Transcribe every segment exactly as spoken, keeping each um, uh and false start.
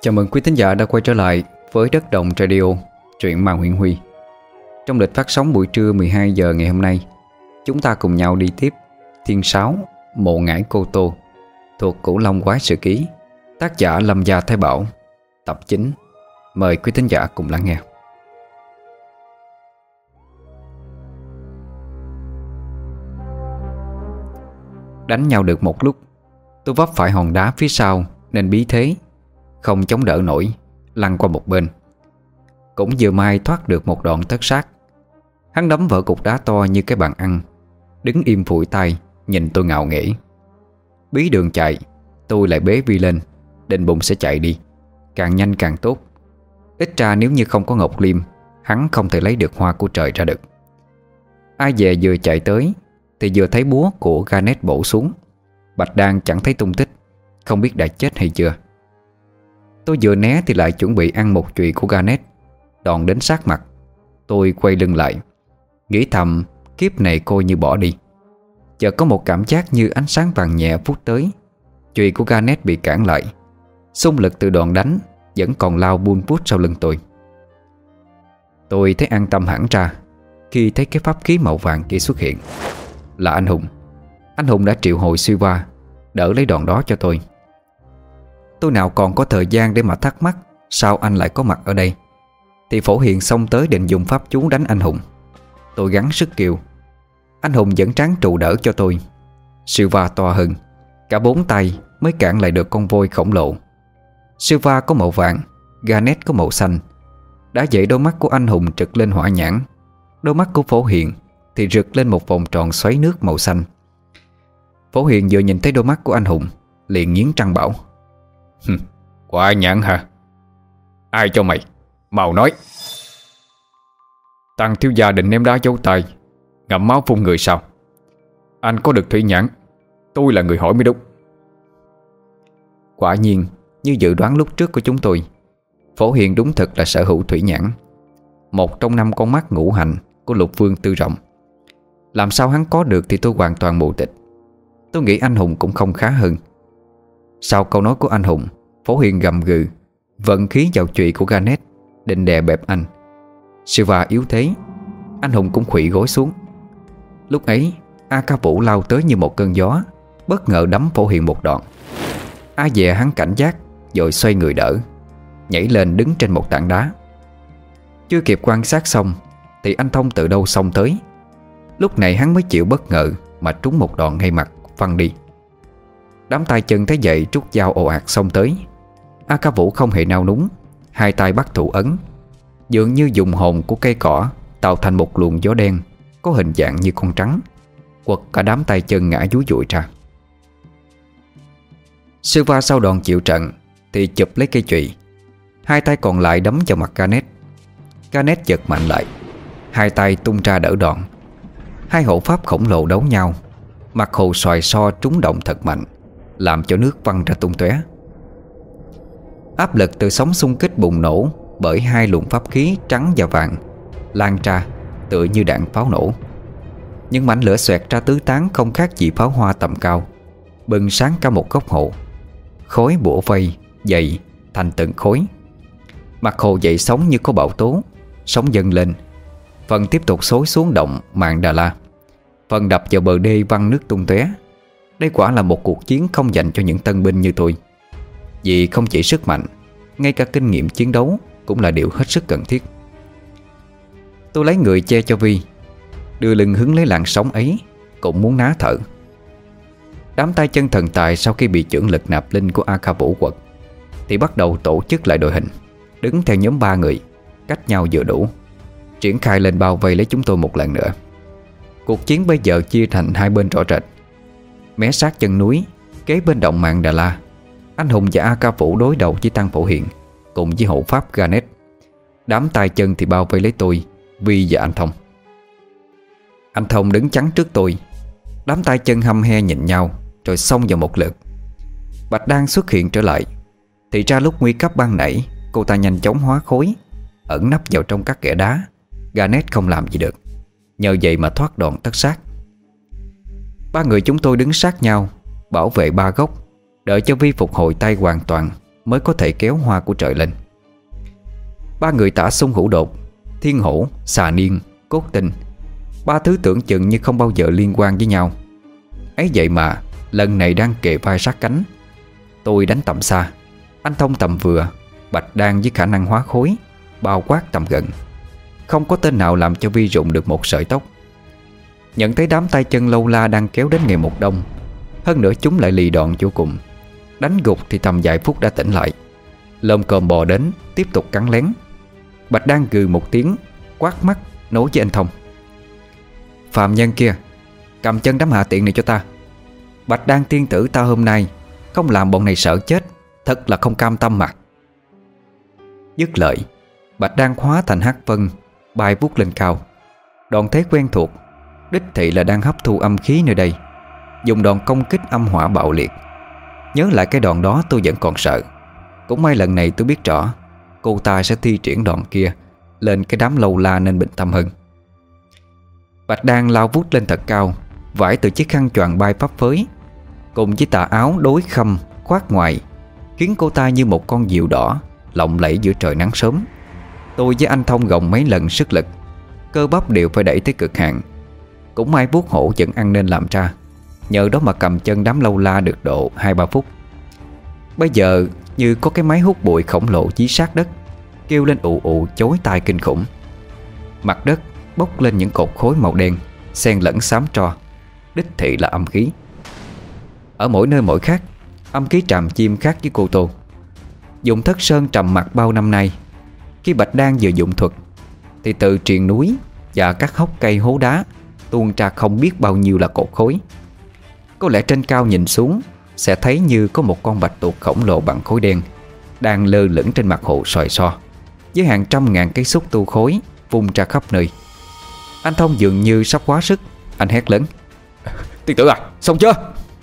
Chào mừng quý thính giả đã quay trở lại với Đất Đồng Radio, truyện Ma Nguyễn Huy. Trong lịch phát sóng buổi trưa mười hai giờ ngày hôm nay, chúng ta cùng nhau đi tiếp Thiên Sáo, Mộ Ngải Cô Tô thuộc Cửu Long Quái Sự Ký, tác giả Lâm Gia Thái Bảo, tập chín. Mời quý thính giả cùng lắng nghe. Đánh nhau được một lúc, tôi vấp phải hòn đá phía sau nên bí thế, không chống đỡ nổi, lăn qua một bên. Cũng vừa may thoát được một đoạn tất sát. Hắn đấm vỡ cục đá to như cái bàn ăn, đứng im phủi tay nhìn tôi ngạo nghễ. Bí đường chạy, tôi lại bế Vi lên, định bụng sẽ chạy đi, càng nhanh càng tốt. Ít ra nếu như không có Ngọc Liêm, hắn không thể lấy được hoa của trời ra được. Ai về vừa chạy tới thì vừa thấy búa của Garnet bổ xuống. Bạch Đan chẳng thấy tung tích, không biết đã chết hay chưa. Tôi vừa né thì lại chuẩn bị ăn một chùy của Garnet, đòn đến sát mặt. Tôi quay lưng lại, nghĩ thầm kiếp này coi như bỏ đi. Chợt có một cảm giác như ánh sáng vàng nhẹ vút tới. Chùy của Garnet bị cản lại, xung lực từ đòn đánh vẫn còn lao buôn vút sau lưng tôi. Tôi thấy an tâm hẳn ra khi thấy cái pháp khí màu vàng kia xuất hiện. Là anh Hùng. Anh Hùng đã triệu hồi Siva đỡ lấy đòn đó cho tôi. Tôi nào còn có thời gian để mà thắc mắc sao anh lại có mặt ở đây, thì Phổ Hiền xông tới định dùng pháp chú đánh anh Hùng. Tôi gắng sức kêu. Anh Hùng vẫn tráng trụ đỡ cho tôi. Siva to hơn, cả bốn tay mới cản lại được con voi khổng lồ. Siva có màu vàng, Garnet có màu xanh. Đã vậy đôi mắt của anh Hùng trực lên hỏa nhãn, đôi mắt của Phổ Hiền thì rực lên một vòng tròn xoáy nước màu xanh. Phổ Hiền vừa nhìn thấy đôi mắt của anh Hùng liền nghiến răng bảo: "Hỏa nhãn hả? Ai cho mày? Mau nói." "Tăng thiếu gia định ném đá giấu tay, ngậm máu phun người sao? Anh có được thủy nhãn, tôi là người hỏi mới đúng." Quả nhiên như dự đoán lúc trước của chúng tôi, Phổ Hiền đúng thật là sở hữu thủy nhãn, một trong năm con mắt ngũ hành của Lục Vương Tư Rộng. Làm sao hắn có được thì tôi hoàn toàn mù tịch. Tôi nghĩ anh Hùng cũng không khá hơn. Sau câu nói của anh Hùng, Phổ Hiền gầm gừ vận khí vào chùy của Garnet, định đè bẹp anh. Siva yếu thế, anh Hùng cũng khuỵu gối xuống. Lúc ấy A Ca Vũ lao tới như một cơn gió, bất ngờ đấm Phổ Hiền một đòn. A Dè hắn cảnh giác rồi xoay người đỡ, nhảy lên đứng trên một tảng đá. Chưa kịp quan sát xong thì anh Thông từ đâu xông tới. Lúc này hắn mới chịu bất ngờ mà trúng một đòn ngay mặt, văng đi. Đám tay chân thấy vậy rút dao ồ ạt xông tới. A Ca Vũ không hề nao núng, hai tay bắt thủ ấn, dường như dùng hồn của cây cỏ tạo thành một luồng gió đen có hình dạng như con trắng, quật cả đám tay chân ngã dúi dụi ra. Siva sau đòn chịu trận thì chụp lấy cây chùy, hai tay còn lại đấm vào mặt Garnet. Garnet giật mạnh lại, hai tay tung ra đỡ đòn. Hai hộ pháp khổng lồ đấu nhau, mặt hồ xoài xo trúng động thật mạnh, làm cho nước văng ra tung tóe. Áp lực từ sóng xung kích bùng nổ bởi hai luồng pháp khí trắng và vàng lan ra tựa như đạn pháo nổ. Những mảnh lửa xoẹt ra tứ tán không khác gì pháo hoa tầm cao, bừng sáng cả một góc hồ. Khói bủa vây dày thành từng khối. Mặt hồ dậy sóng như có bão tố, sóng dâng lên, phần tiếp tục xối xuống động Mạn Đà La, phần đập vào bờ đê văng nước tung tóe. Đây quả là một cuộc chiến không dành cho những tân binh như tôi, vì không chỉ sức mạnh, ngay cả kinh nghiệm chiến đấu cũng là điều hết sức cần thiết. Tôi lấy người che cho Vi, đưa lưng hứng lấy làn sóng ấy, cũng muốn ná thở. Đám tay chân thần tài sau khi bị chưởng lực nạp linh của A Ca Vũ quật thì bắt đầu tổ chức lại đội hình, đứng theo nhóm ba người, cách nhau vừa đủ, triển khai lên bao vây lấy chúng tôi một lần nữa. Cuộc chiến bây giờ chia thành hai bên rõ rệt. Mé sát chân núi, kế bên động Mạn Đà La, anh Hùng và A Ca Vũ đối đầu với Tăng Phổ Hiền cùng với hộ pháp Garnet. Đám tay chân thì bao vây lấy tôi, Vi và anh Thông. Anh Thông đứng chắn trước tôi. Đám tay chân hăm he nhìn nhau rồi xông vào một lượt. Bạch Đan xuất hiện trở lại. Thì ra lúc nguy cấp ban nãy, cô ta nhanh chóng hóa khối, ẩn nấp vào trong các kẽ đá. Garnet không làm gì được, nhờ vậy mà thoát đòn tất sát. Ba người chúng tôi đứng sát nhau, bảo vệ ba góc, đợi cho Vi phục hồi tay hoàn toàn mới có thể kéo hoa của trời lên. Ba người Tả Xung Hữu Đột, Thiên Hổ, Xà Niên, Cốt Tinh, ba thứ tưởng chừng như không bao giờ liên quan với nhau. Ấy vậy mà lần này đang kề vai sát cánh. Tôi đánh tầm xa, anh Thông tầm vừa, Bạch Đan với khả năng hóa khối bao quát tầm gần. Không có tên nào làm cho Vi rụng được một sợi tóc. Nhận thấy đám tay chân lâu la đang kéo đến ngày một đông, hơn nữa chúng lại lì đòn vô cùng. Đánh gục thì tầm vài phút đã tỉnh lại, lồm cồm bò đến tiếp tục cắn lén. Bạch Đan gừ một tiếng, quát mắt nói với anh Thông: "Phạm nhân kia, cầm chân đám hạ tiện này cho ta. Bạch Đan tiên tử ta hôm nay không làm bọn này sợ chết, thật là không cam tâm mà." Dứt lời, Bạch Đan hóa thành hắc vân bay vút lên cao. Đòn thế quen thuộc, đích thị là đang hấp thu âm khí nơi đây, dùng đòn công kích âm hỏa bạo liệt. Nhớ lại cái đòn đó tôi vẫn còn sợ. Cũng may lần này tôi biết rõ cô ta sẽ thi triển đòn kia lên cái đám lâu la nên bình tâm hơn. Bạch Đan lao vút lên thật cao, vải từ chiếc khăn choàng bay phấp phới, cùng với tà áo đối khâm khoác ngoài, khiến cô ta như một con diều đỏ lộng lẫy giữa trời nắng sớm. Tôi với anh Thông gồng mấy lần sức lực, cơ bắp đều phải đẩy tới cực hạn. Cũng may vuốt hổ vẫn ăn nên làm ra, nhờ đó mà cầm chân đám lâu la được độ hai ba phút. Bây giờ như có cái máy hút bụi khổng lồ dí sát đất, kêu lên ù ù chối tai kinh khủng. Mặt đất bốc lên những cột khối màu đen xen lẫn xám tro, đích thị là âm khí. Ở mỗi nơi mỗi khác, âm khí Tràm Chim khác với Cô Tô. Dùng Thất Sơn trầm mặc bao năm nay, khi Bạch Đan vừa dụng thuật thì từ triền núi và các hốc cây hố đá tuôn ra không biết bao nhiêu là cột khối. Có lẽ trên cao nhìn xuống sẽ thấy như có một con bạch tuộc khổng lồ bằng khối đen đang lơ lửng trên mặt hồ sòi so, với hàng trăm ngàn cái xúc tu khối vung ra khắp nơi. Anh Thông dường như sắp quá sức, anh hét lớn: "Tiên tử à, xong chưa?"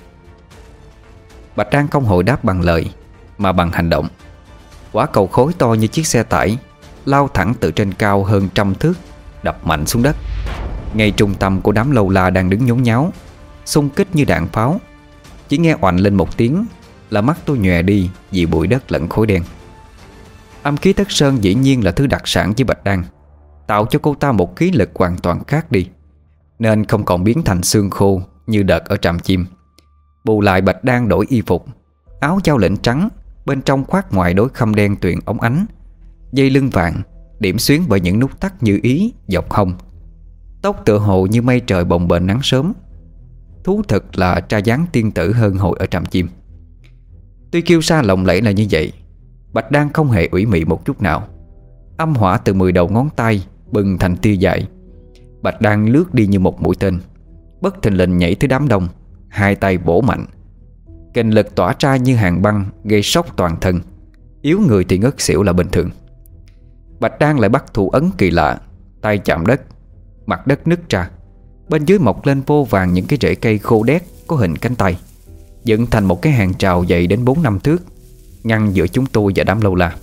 Bạch Đan không hồi đáp bằng lời mà bằng hành động. Quả cầu khối to như chiếc xe tải lao thẳng từ trên cao hơn trăm thước, đập mạnh xuống đất, ngay trung tâm của đám lâu la đang đứng nhốn nháo, xung kích như đạn pháo. Chỉ nghe oạnh lên một tiếng là mắt tôi nhòe đi vì bụi đất lẫn khối đen. Âm khí Thất Sơn dĩ nhiên là thứ đặc sản với Bạch Đan, tạo cho cô ta một khí lực hoàn toàn khác đi, nên không còn biến thành xương khô như đợt ở Tràm Chim. Bù lại Bạch Đan đổi y phục, áo giao lĩnh trắng, bên trong khoác ngoài đối khâm đen tuyền ống ánh, dây lưng vàng điểm xuyến bởi những nút thắt như ý dọc hông. Tóc tựa hồ như mây trời bồng bềnh nắng sớm. Thú thực là tra dáng tiên tử hơn hồi ở Tràm Chim. Tuy kiêu sa lộng lẫy là như vậy, Bạch Đan không hề ủy mị một chút nào. Âm hỏa từ mười đầu ngón tay bừng thành tia dài. Bạch Đan lướt đi như một mũi tên, bất thình lình nhảy tới đám đông, hai tay bổ mạnh. Kình lực tỏa ra như hàng băng, gây sốc toàn thân. Yếu người thì ngất xỉu là bình thường. Bạch Đan lại bắt thủ ấn kỳ lạ, tay chạm đất, mặt đất nứt ra. Bên dưới mọc lên vô vàn những cái rễ cây khô đét có hình cánh tay, dựng thành một cái hàng rào dày đến bốn năm thước, ngăn giữa chúng tôi và đám lâu la.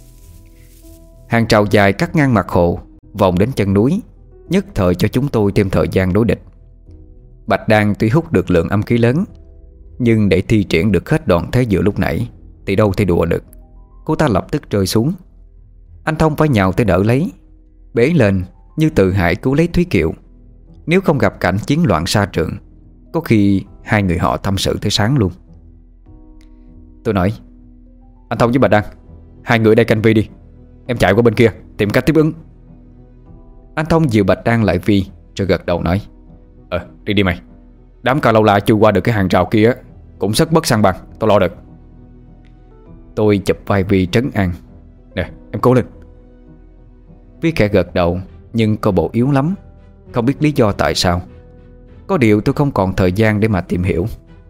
Hàng rào dài cắt ngang mặt hồ, vòng đến chân núi, nhất thời cho chúng tôi thêm thời gian đối địch. Bạch Đan tuy hút được lượng âm khí lớn, nhưng để thi triển được hết đòn thế giữa lúc nãy thì đâu thể đùa được. Cô ta lập tức rơi xuống. Anh Thông phải nhào tới đỡ lấy, bế lên như tự hại cứu lấy Thúy Kiều. Nếu không gặp cảnh chiến loạn xa trường, có khi hai người họ tâm sự tới sáng luôn. Tôi nói: "Anh Thông với Bạch Đan, hai người đây canh Vi đi, em chạy qua bên kia tìm cách tiếp ứng." Anh Thông dìu Bạch Đan lại Vi rồi gật đầu nói: Ờ đi đi mày, đám cao lâu la chưa qua được cái hàng rào kia cũng rất bất sang bằng, tao lo được. Tôi chụp vai Vi trấn an: "Nè em cố lên." Vi khẽ gật đầu, nhưng có bộ yếu lắm, không biết lý do tại sao. Có điều tôi không còn thời gian để mà tìm hiểu.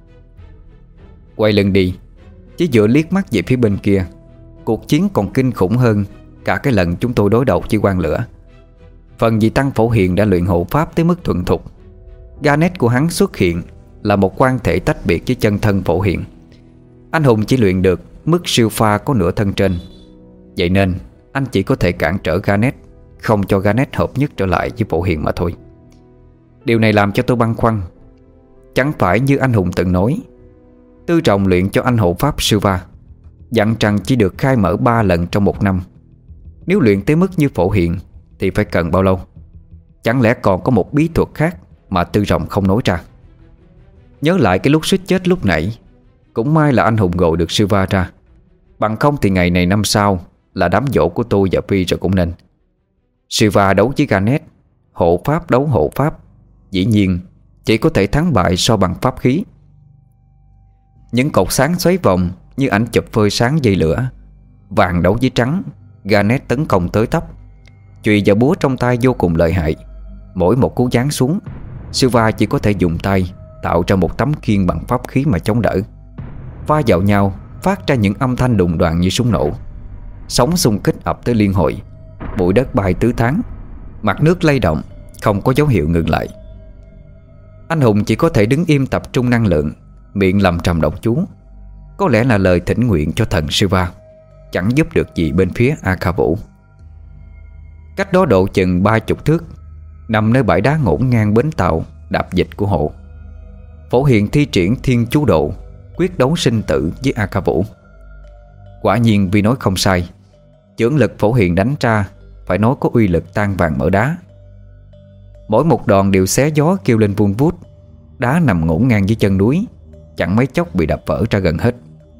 Quay lưng đi, chỉ dựa liếc mắt về phía bên kia, cuộc chiến còn kinh khủng hơn cả cái lần chúng tôi đối đầu với quan lửa. Phần vì Tăng Phổ Hiền đã luyện hộ pháp tới mức thuần thục. Garnet của hắn xuất hiện là một quan thể tách biệt với chân thân Phổ Hiền. Anh hùng chỉ luyện được mức siêu pha có nửa thân trên, vậy nên anh chỉ có thể cản trở Garnet, không cho Garnet hợp nhất trở lại với Phổ Hiền mà thôi. Điều này làm cho tôi băn khoăn. Chẳng phải như anh hùng từng nói, Tư Trọng luyện cho anh hộ pháp siêu pha, dặn rằng chỉ được khai mở ba lần trong một năm. Nếu luyện tới mức như Phổ Hiền thì phải cần bao lâu? Chẳng lẽ còn có một bí thuật khác mà Tư Rồng không nói ra? Nhớ lại cái lúc suýt chết lúc nãy, cũng may là anh hùng gọi được Silva ra. Bằng không thì ngày này năm sau là đám giỗ của tôi và Phi rồi cũng nên. Silva đấu với Garnet, hộ pháp đấu hộ pháp, dĩ nhiên chỉ có thể thắng bại so bằng pháp khí. Những cột sáng xoáy vòng như ảnh chụp phơi sáng dây lửa. Vàng đấu với trắng, Garnet tấn công tới tấp. Chùy và búa trong tay vô cùng lợi hại. Mỗi một cú giáng xuống, Silva chỉ có thể dùng tay tạo ra một tấm khiên bằng pháp khí mà chống đỡ. Va vào nhau phát ra những âm thanh đùng đoàng như súng nổ. Sóng xung kích ập tới liên hồi, bụi đất bay tứ tán, mặt nước lay động, không có dấu hiệu ngừng lại. Anh hùng chỉ có thể đứng im tập trung năng lượng, miệng lầm trầm đọc chú. Có lẽ là lời thỉnh nguyện cho thần Silva, chẳng giúp được gì bên phía A Kha Vũ. Cách đó độ chừng ba chục thước, nằm nơi bãi đá ngổn ngang bến tàu đạp dịch của hộ, Phổ Hiền thi triển thiên chú độ, quyết đấu sinh tử với A Kha Vũ. Quả nhiên vì nói không sai, chưởng lực Phổ Hiền đánh ra phải nói có uy lực tan vàng mỡ đá. Mỗi một đòn đều xé gió kêu lên vun vút. Đá nằm ngổn ngang dưới chân núi, chẳng mấy chốc bị đập vỡ ra gần hết.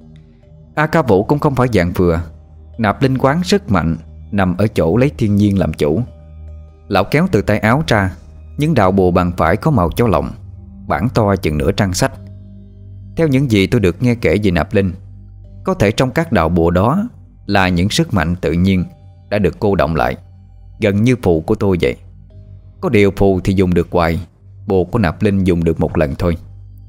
A Kha Vũ cũng không phải dạng vừa, nạp linh quán rất mạnh, nằm ở chỗ lấy thiên nhiên làm chủ. Lão kéo từ tay áo ra những đạo bùa bàn phải có màu chó lọng, bản to chừng nửa trang sách. Theo những gì tôi được nghe kể về nạp linh, có thể trong các đạo bùa đó là những sức mạnh tự nhiên đã được cô động lại, gần như phù của tôi vậy. Có điều phù thì dùng được hoài, bùa của nạp linh dùng được một lần thôi.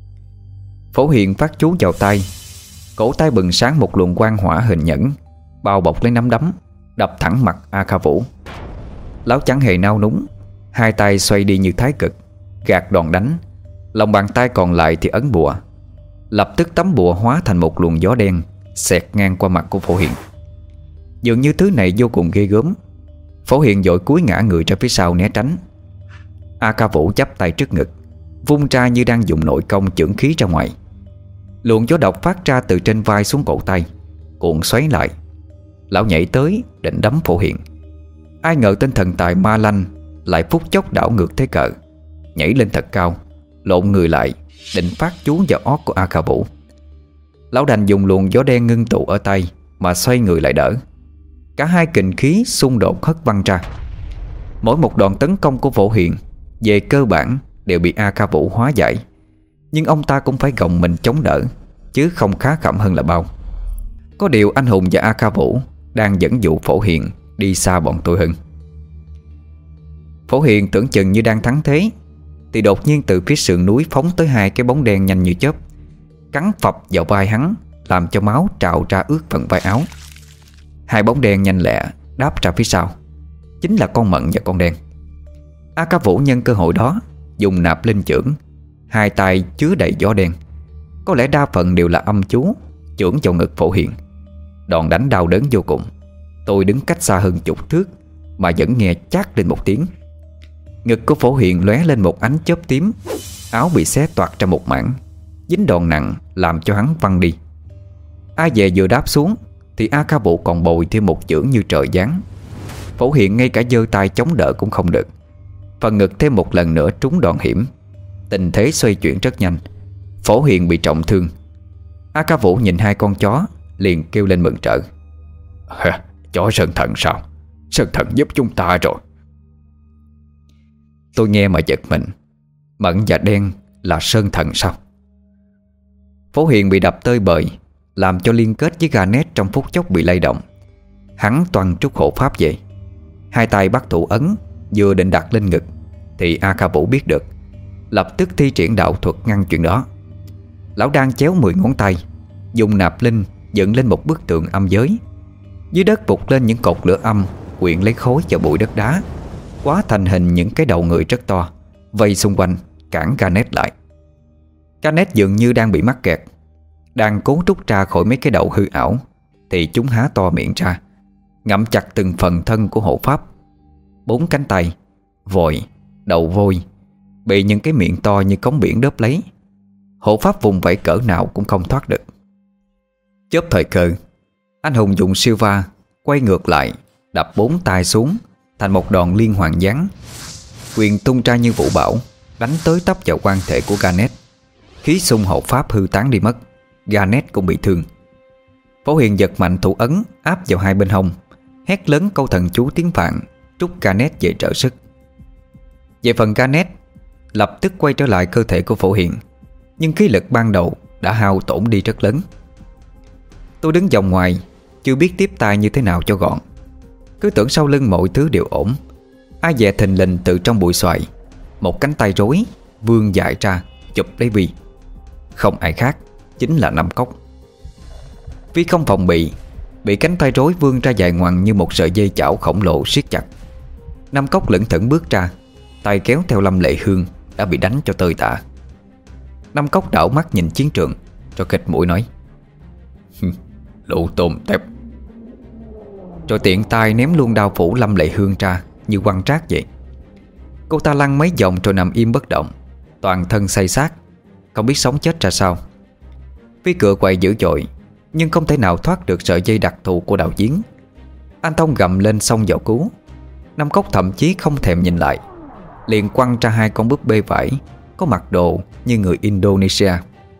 Phổ Hiền phát chú vào tay, cổ tay bừng sáng một luồng quang hỏa hình nhẫn, bao bọc lấy nắm đấm, đập thẳng mặt A Kha Vũ. Lão chẳng hề nao núng, hai tay xoay đi như thái cực, gạt đòn đánh. Lòng bàn tay còn lại thì ấn bùa. Lập tức tấm bùa hóa thành một luồng gió đen xẹt ngang qua mặt của Phổ Hiền. Dường như thứ này vô cùng ghê gớm. Phổ Hiền vội cúi ngã người ra phía sau né tránh. A Kha Vũ chắp tay trước ngực, vung ra như đang dùng nội công chưởng khí ra ngoài. Luồng gió độc phát ra từ trên vai xuống cổ tay, cuộn xoáy lại. Lão nhảy tới định đấm Phổ Hiền. Ai ngờ tên thần tài Ma Lanh lại phút chốc đảo ngược thế cờ, nhảy lên thật cao, lộn người lại, định phát chú vào ót của A Kha Vũ. Lão đành dùng luồng gió đen ngưng tụ ở tay mà xoay người lại đỡ. Cả hai kình khí xung đột hất văng ra. Mỗi một đòn tấn công của Phổ Hiền về cơ bản đều bị A Kha Vũ hóa giải, nhưng ông ta cũng phải gồng mình chống đỡ, chứ không khá khẩm hơn là bao. Có điều anh hùng và A Kha Vũ đang dẫn dụ Phổ Hiền đi xa bọn tôi hơn. Phổ Hiền tưởng chừng như đang thắng thế, thì đột nhiên từ phía sườn núi phóng tới hai cái bóng đen nhanh như chớp, cắn phập vào vai hắn, làm cho máu trào ra ướt phần vai áo. Hai bóng đen nhanh lẹ đáp ra phía sau, chính là con Mận và con đen. A Kha Vũ nhân cơ hội đó dùng nạp linh chưởng, hai tay chứa đầy gió đen, có lẽ đa phần đều là âm chú, chưởng vào ngực Phổ Hiền. Đòn đánh đau đớn vô cùng. Tôi đứng cách xa hơn chục thước mà vẫn nghe chát lên một tiếng. Ngực của Phổ Hiền lóe lên một ánh chớp tím, áo bị xé toạc ra một mảng, dính đòn nặng làm cho hắn văng đi. Ai về vừa đáp xuống thì A Kha Vũ còn bồi thêm một chưởng như trời giáng. Phổ Hiền ngay cả giơ tay chống đỡ cũng không được, phần ngực thêm một lần nữa trúng đòn hiểm. Tình thế xoay chuyển rất nhanh, Phổ Hiền bị trọng thương. A Kha Vũ nhìn hai con chó liền kêu lên mừng rỡ. Chó Sơn Thần sao? Sơn Thần giúp chúng ta rồi. Tôi nghe mà giật mình. Mận và đen là Sơn Thần sao? Phổ Hiền bị đập tơi bời, làm cho liên kết với Garnet trong phút chốc bị lay động. Hắn toan trút hộ pháp về, hai tay bắt thủ ấn, vừa định đặt lên ngực thì A Kha Vũ biết được, lập tức thi triển đạo thuật ngăn chuyện đó. Lão đang chéo mười ngón tay, dùng nạp linh dựng lên một bức tượng âm giới. Dưới đất vụt lên những cột lửa âm, quyện lấy khối và bụi đất đá, hóa thành hình những cái đầu người rất to, vây xung quanh cản Garnet lại. Garnet dường như đang bị mắc kẹt, đang cố trút ra khỏi mấy cái đầu hư ảo, thì chúng há to miệng ra, ngậm chặt từng phần thân của hộ pháp. Bốn cánh tay, vòi, đầu vôi bị những cái miệng to như cống biển đớp lấy. Hộ pháp vùng vẫy cỡ nào cũng không thoát được. Chớp thời cơ, Anh Hùng dùng siêu va quay ngược lại, đập bốn tay xuống thành một đòn liên hoàn giáng. Quyền tung ra như vũ bão, đánh tới tấp vào quan thể của Garnet. Khí xung hộ pháp hư tán đi mất. Garnet cũng bị thương. Phổ Hiền giật mạnh thủ ấn áp vào hai bên hông, hét lớn câu thần chú tiếng Phạn, trút Garnet về trợ sức. Về phần Garnet, lập tức quay trở lại cơ thể của Phổ Hiền, nhưng khí lực ban đầu đã hao tổn đi rất lớn. Tôi đứng vòng ngoài, chưa biết tiếp tay như thế nào cho gọn. Cứ tưởng sau lưng mọi thứ đều ổn, ai dè thình lình từ trong bụi xoài, một cánh tay rối vươn dài ra chụp lấy Vi. Không ai khác, chính là Năm Cốc. Vi không phòng bị, bị cánh tay rối vươn ra dài ngoằng như một sợi dây chảo khổng lồ siết chặt. Năm Cốc lững thững bước ra, tay kéo theo Lâm Lệ Hương đã bị đánh cho tơi tả. Năm Cốc đảo mắt nhìn chiến trường, rồi khịt mũi nói: lũ tôm tép. Rồi tiện tay ném luôn đao phủ Lâm Lệ Hương ra như quăng rác vậy. Cô ta lăn mấy vòng rồi nằm im bất động, toàn thân say sát, không biết sống chết ra sao. Vi cựa quậy dữ dội, nhưng không thể nào thoát được sợi dây đặc thù của đạo diễn. Anh Thông gầm lên xông vào cứu. Năm Cốc thậm chí không thèm nhìn lại, liền quăng ra hai con búp bê vải có mặc đồ như người Indonesia.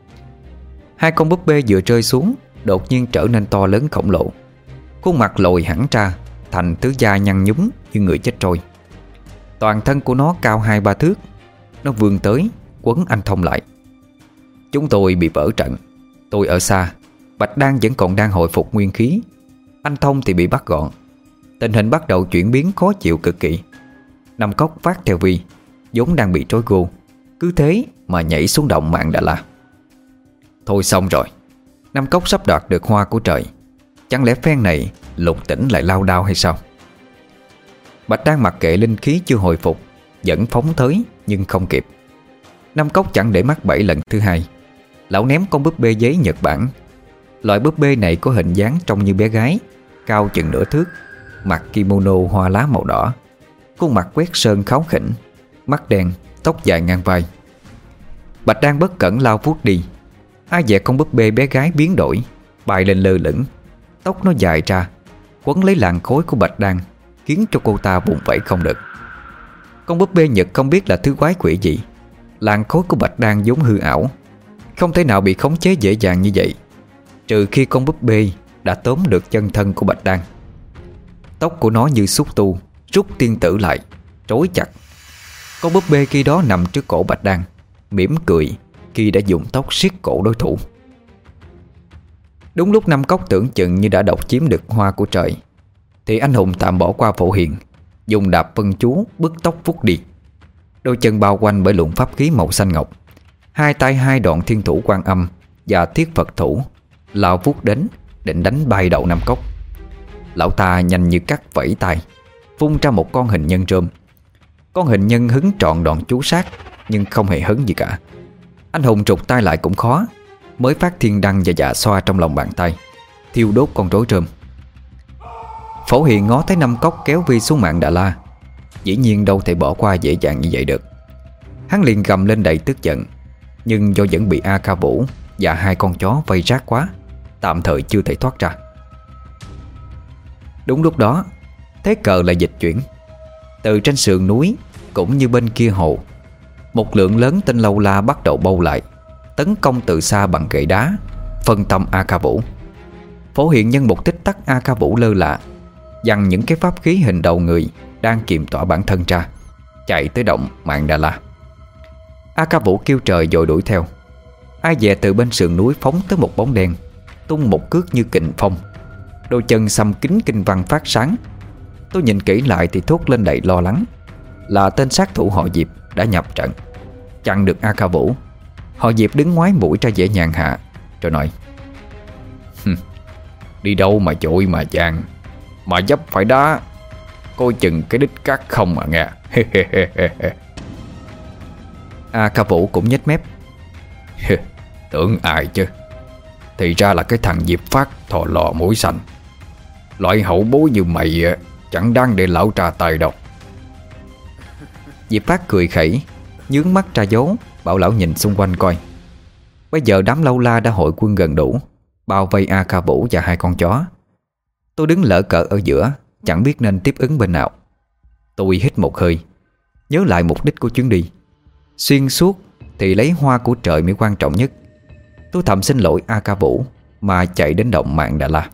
Hai con búp bê vừa rơi xuống, đột nhiên trở nên to lớn khổng lồ. Khuôn mặt lồi hẳn ra thành thứ da nhăn nhúm như người chết trôi. Toàn thân của nó cao hai ba thước. Nó vươn tới quấn anh Thông lại. Chúng tôi bị vỡ trận. Tôi ở xa, Bạch Đan vẫn còn đang hồi phục nguyên khí. Anh Thông thì bị bắt gọn. Tình hình bắt đầu chuyển biến khó chịu cực kỳ. Năm Cốc vác theo Vi, vốn đang bị trói gô, cứ thế mà nhảy xuống động Mạn Đà La. Thôi xong rồi. Năm Cốc sắp đoạt được hoa của trời. Chẳng lẽ phen này Lục Tỉnh lại lao đao hay sao? Bạch Đan mặc kệ linh khí chưa hồi phục, vẫn phóng tới nhưng không kịp. Năm Cốc chẳng để mắt bẫy lần thứ hai. Lão ném con búp bê giấy Nhật Bản. Loại búp bê này có hình dáng trông như bé gái, cao chừng nửa thước, mặc kimono hoa lá màu đỏ, khuôn mặt quét sơn kháu khỉnh, mắt đen, tóc dài ngang vai. Bạch Đan bất cẩn lao vút đi. Ai dè con búp bê bé gái biến đổi, bay lên lơ lửng. Tóc nó dài ra, quấn lấy làn khối của Bạch Đan, khiến cho cô ta vùng vẫy không được. Con búp bê Nhật không biết là thứ quái quỷ gì. Làn khối của Bạch Đan vốn hư ảo, không thể nào bị khống chế dễ dàng như vậy, trừ khi con búp bê đã tóm được chân thân của Bạch Đan. Tóc của nó như xúc tu, rút tiên tử lại, trói chặt. Con búp bê khi đó nằm trước cổ Bạch Đan, mỉm cười khi đã dùng tóc siết cổ đối thủ. Đúng lúc Năm Cốc tưởng chừng như đã độc chiếm được hoa của trời, thì anh hùng tạm bỏ qua Phổ Hiền, dùng đạp vân chú bứt tóc vút đi. Đôi chân bao quanh bởi luồng pháp khí màu xanh ngọc, hai tay hai đoạn thiên thủ Quan Âm và thiết Phật thủ lao vút đến, định đánh bay đầu Năm Cốc. Lão ta nhanh như cắt vẫy tay, vung ra một con hình nhân rơm. Con hình nhân hứng trọn đòn chú sát, nhưng không hề hấn gì cả. Anh hùng trục tay lại cũng khó, mới phát thiên đăng và dạ xoa trong lòng bàn tay, thiêu đốt con rối rơm. Phổ Hiền ngó thấy Năm Cốc kéo Vi xuống Mạn Đà La, dĩ nhiên đâu thể bỏ qua dễ dàng như vậy được. Hắn liền gầm lên đầy tức giận, nhưng do vẫn bị A Ca Vũ và hai con chó vây rát quá, tạm thời chưa thể thoát ra. Đúng lúc đó, thế cờ lại dịch chuyển. Từ trên sườn núi cũng như bên kia hồ, một lượng lớn tên lâu la bắt đầu bâu lại, tấn công từ xa bằng gậy đá, phân tâm A Ca Vũ. Phổ Hiền nhân một tích tắc A Ca Vũ lơ là, giằng những cái pháp khí hình đầu người đang kiềm tỏa bản thân ra, chạy tới động Mạn Đà La. A Ca Vũ kêu trời rồi đuổi theo. Ai dè từ bên sườn núi phóng tới một bóng đen, tung một cước như kình phong. Đôi chân xăm kính kinh văn phát sáng. Tôi nhìn kỹ lại thì thốt lên đầy lo lắng. Là tên sát thủ họ Diệp đã nhập trận, chặn được A Ca Vũ. Họ Diệp đứng ngoái mũi ra dễ nhàng hạ, rồi nói: đi đâu mà chội mà chàng, mà dấp phải đá, coi chừng cái đích cát không mà nghe. A Ca Vũ cũng nhếch mép: tưởng ai chứ, thì ra là cái thằng Diệp Phát thò lò mũi xanh. Loại hậu bối như mày chẳng đáng để lão tra tay đâu. Diệp Phát cười khẩy, nhướng mắt ra dấu, bảo lão nhìn xung quanh coi. Bây giờ đám lâu la đã hội quân gần đủ, bao vây A Ca Vũ và hai con chó. Tôi đứng lỡ cỡ ở giữa, chẳng biết nên tiếp ứng bên nào. Tôi hít một hơi, nhớ lại mục đích của chuyến đi. Xuyên suốt thì lấy hoa của trời mới quan trọng nhất. Tôi thầm xin lỗi A Ca Vũ mà chạy đến động Mạn Đà La.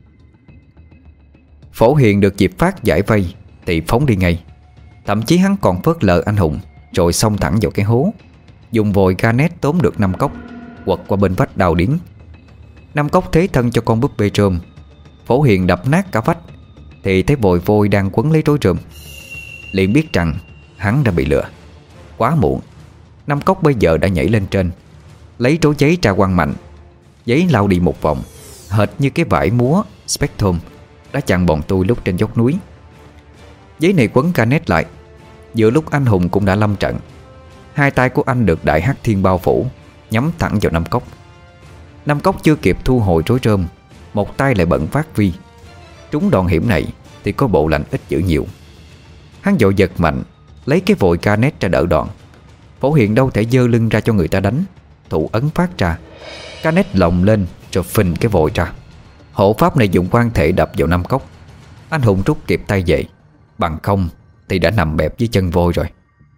Phổ Hiền được dịp phát giải vây thì phóng đi ngay. Thậm chí hắn còn phớt lờ anh Hùng, rồi xông thẳng vào cái hố, dùng vội Garnet tóm được năm cốc, quật qua bên vách đào điếng. Năm cốc thế thân cho con búp bê trôm. Phổ Hiền đập nát cả vách thì thấy vội vôi đang quấn lấy rối rơm. Liền biết rằng hắn đã bị lừa. Quá muộn. Năm cốc bây giờ đã nhảy lên trên, lấy trối giấy ra quăng mạnh. Giấy lao đi một vòng, hệt như cái vải múa Spectrum đã chặn bọn tôi lúc trên dốc núi. Giấy này quấn Garnet lại. Giữa lúc anh Hùng cũng đã lâm trận, hai tay của anh được đại hắc thiên bao phủ, nhắm thẳng vào năm cốc. Năm cốc chưa kịp thu hồi rối rơm, một tay lại bận phát vi. Trúng đòn hiểm này thì có bộ lạnh ít dữ nhiều. Hắn vội giật mạnh, lấy cái vội Garnet ra đỡ đòn. Phổ Hiền đâu thể giơ lưng ra cho người ta đánh, thủ ấn phát ra. Garnet lồng lên rồi phình cái vội ra. Hộ pháp này dùng quan thể đập vào năm cốc. Anh Hùng rút kịp tay về, bằng không thì đã nằm bẹp dưới chân vôi rồi.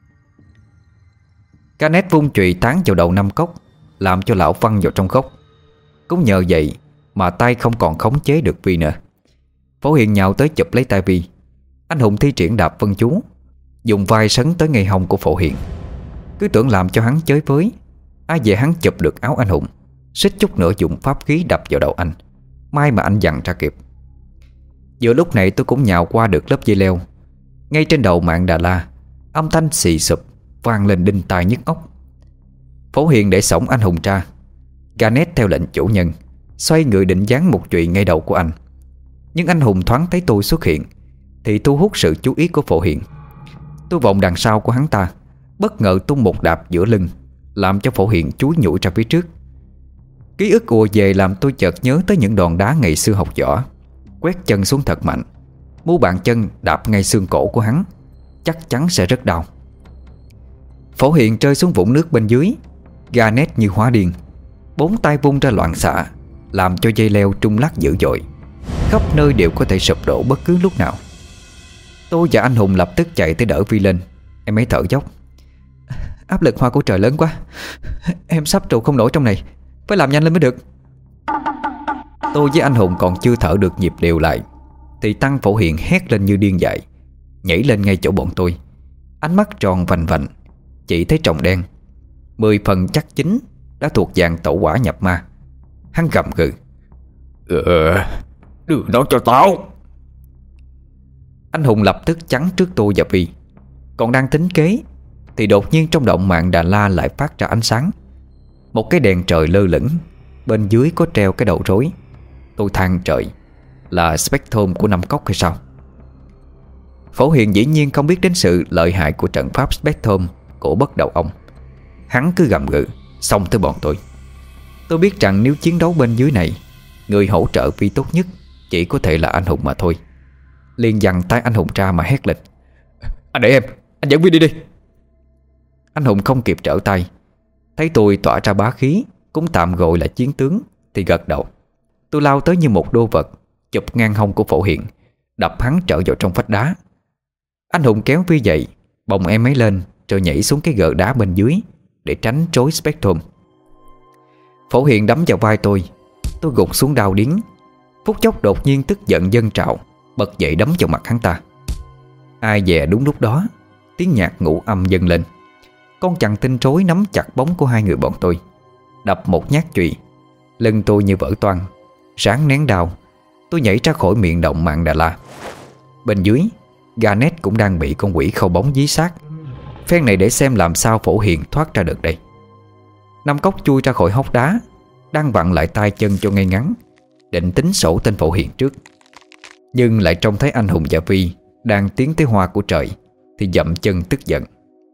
Garnet vung chùy tán vào đầu năm cốc, làm cho lão văng vào trong góc. Cũng nhờ vậy mà tay không còn khống chế được Vi nữa. Phổ Hiền nhào tới chụp lấy tay Vi. Anh Hùng thi triển đạp vân chú, dùng vai sấn tới ngay hông của Phổ Hiền. Cứ tưởng làm cho hắn chới với, ai về hắn chụp được áo anh Hùng, suýt chút nữa dùng pháp khí đập vào đầu anh. May mà anh dằn ra kịp. Giữa lúc này tôi cũng nhào qua được lớp dây leo. Ngay trên đầu Mạn Đà La, âm thanh xì sụp vang lên đinh tai nhức óc. Phổ Hiền để xổng anh Hùng ra. Garnet theo lệnh chủ nhân xoay người định giáng một chùy ngay đầu của anh. Nhưng anh Hùng thoáng thấy tôi xuất hiện thì thu hút sự chú ý của Phổ Hiền. Tôi vòng đằng sau của hắn ta, bất ngờ tung một đạp giữa lưng, làm cho Phổ Hiền chúi nhủi ra phía trước. Ký ức ùa về làm tôi chợt nhớ tới những đòn đá ngày xưa học võ. Quét chân xuống thật mạnh, mu bàn chân đạp ngay xương cổ của hắn, chắc chắn sẽ rất đau. Phổ Hiền rơi xuống vũng nước bên dưới. Garnet như hóa điên, bốn tay vung ra loạn xạ, làm cho dây leo trung lắc dữ dội. Khắp nơi đều có thể sụp đổ bất cứ lúc nào. Tôi và anh Hùng lập tức chạy tới đỡ Vi lên. Em ấy thở dốc. Áp lực hoa của trời lớn quá, em sắp trụ không nổi trong này, phải làm nhanh lên mới được. Tôi với anh Hùng còn chưa thở được nhịp đều lại thì Tăng Phổ Hiền hét lên như điên dại, nhảy lên ngay chỗ bọn tôi. Ánh mắt tròn vành vành, chỉ thấy tròng đen, mười phần chắc chính đã thuộc dạng tẩu hỏa nhập ma. Hắn gầm gừ: Ờ, đưa nó cho tao. Anh Hùng lập tức chắn trước tôi và Vi. Còn đang tính kế thì đột nhiên trong động Mạn Đà La lại phát ra ánh sáng. Một cái đèn trời lơ lửng, bên dưới có treo cái đầu rối. Tôi than trời, là Spectrum của năm cốc hay sao? Phổ Hiền dĩ nhiên không biết đến sự lợi hại của trận pháp Spectrum của bất đầu ông. Hắn cứ gầm gừ xông tới bọn tôi. Tôi biết rằng nếu chiến đấu bên dưới này, người hỗ trợ Vi tốt nhất chỉ có thể là anh Hùng mà thôi. Liền giằng tay anh Hùng ra mà hét lên: Anh để em, anh dẫn Vi đi đi. Anh Hùng không kịp trở tay, thấy tôi tỏa ra bá khí, cũng tạm gọi là chiến tướng, thì gật đầu. Tôi lao tới như một đô vật, chụp ngang hông của Phổ Hiền, đập hắn trở vào trong vách đá. Anh Hùng kéo Vi dậy, bồng em ấy lên, rồi nhảy xuống cái gờ đá bên dưới để tránh trối Spectrum. Phổ Hiền đấm vào vai tôi. Tôi gục xuống đau điếng. Phút chốc đột nhiên tức giận dâng trào, bật dậy đấm vào mặt hắn ta. Ai dè đúng lúc đó, tiếng nhạc ngũ âm dâng lên. Con chằn tinh trối nắm chặt bóng của hai người bọn tôi, đập một nhát chùy. Lưng tôi như vỡ toang, ráng nén đau. Tôi nhảy ra khỏi miệng động Mạn Đà La. Bên dưới, Garnet cũng đang bị con quỷ khâu bóng dí sát. Phen này để xem làm sao Phổ Hiền thoát ra được đây. Năm cốc chui ra khỏi hốc đá, đang vặn lại tay chân cho ngay ngắn, định tính sổ tên Phổ Hiền trước. Nhưng lại trông thấy anh Hùng và Vi đang tiến tới hoa của trời thì dậm chân tức giận.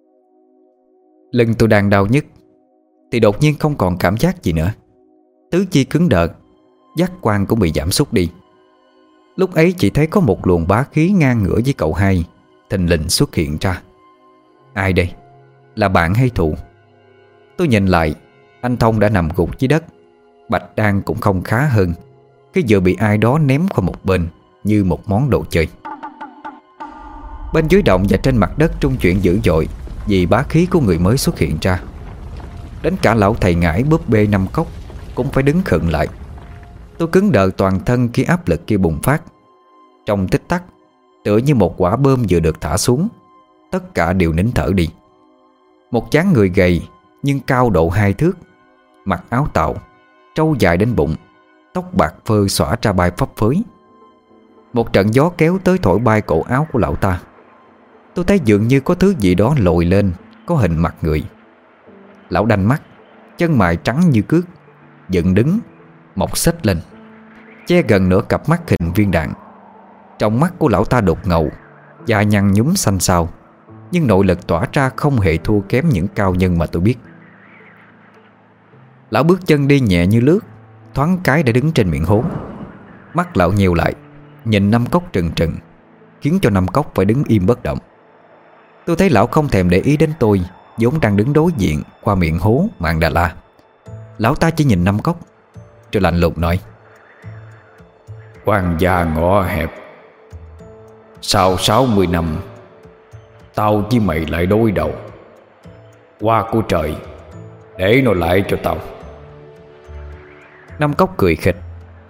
Lưng tôi đang đau nhức thì đột nhiên không còn cảm giác gì nữa. Tứ chi cứng đờ, giác quan cũng bị giảm sút đi. Lúc ấy chỉ thấy có một luồng bá khí ngang ngửa với cậu hai thình lình xuất hiện ra. Ai đây? Là bạn hay thù? Tôi nhìn lại, anh Thông đã nằm gục dưới đất. Bạch Đan cũng không khá hơn, cái vừa bị ai đó ném qua một bên, như một món đồ chơi. Bên dưới động và trên mặt đất trung chuyển dữ dội vì bá khí của người mới xuất hiện ra. Đến cả lão thầy ngải búp bê năm cốc cũng phải đứng khựng lại. Tôi cứng đờ toàn thân khi áp lực kia bùng phát. Trong tích tắc, tựa như một quả bom vừa được thả xuống, tất cả đều nín thở đi. Một dáng người gầy nhưng cao độ hai thước, mặc áo tàu, trâu dài đến bụng, tóc bạc phơ xõa ra bay phấp phới. Một trận gió kéo tới thổi bay cổ áo của lão ta. Tôi thấy dường như có thứ gì đó lồi lên, có hình mặt người. Lão đanh mắt, chân mày trắng như cước, dựng đứng, mọc xếch lên, che gần nửa cặp mắt hình viên đạn. Trong mắt của lão ta đục ngầu, da nhăn nhúm xanh xao, nhưng nội lực tỏa ra không hề thua kém những cao nhân mà tôi biết. Lão bước chân đi nhẹ như lướt, thoáng cái đã đứng trên miệng hố. Mắt lão nheo lại, nhìn Năm Cốc trừng trừng, khiến cho Năm Cốc phải đứng im bất động. Tôi thấy lão không thèm để ý đến tôi, vốn đang đứng đối diện qua miệng hố Mạn Đà La. Lão ta chỉ nhìn Năm Cốc rồi lạnh lùng nói: Quan gia ngõ hẹp, sau sáu mươi năm tao với mày lại đối đầu. Qua của trời, để nó lại cho tao. Năm Cốc cười khịch: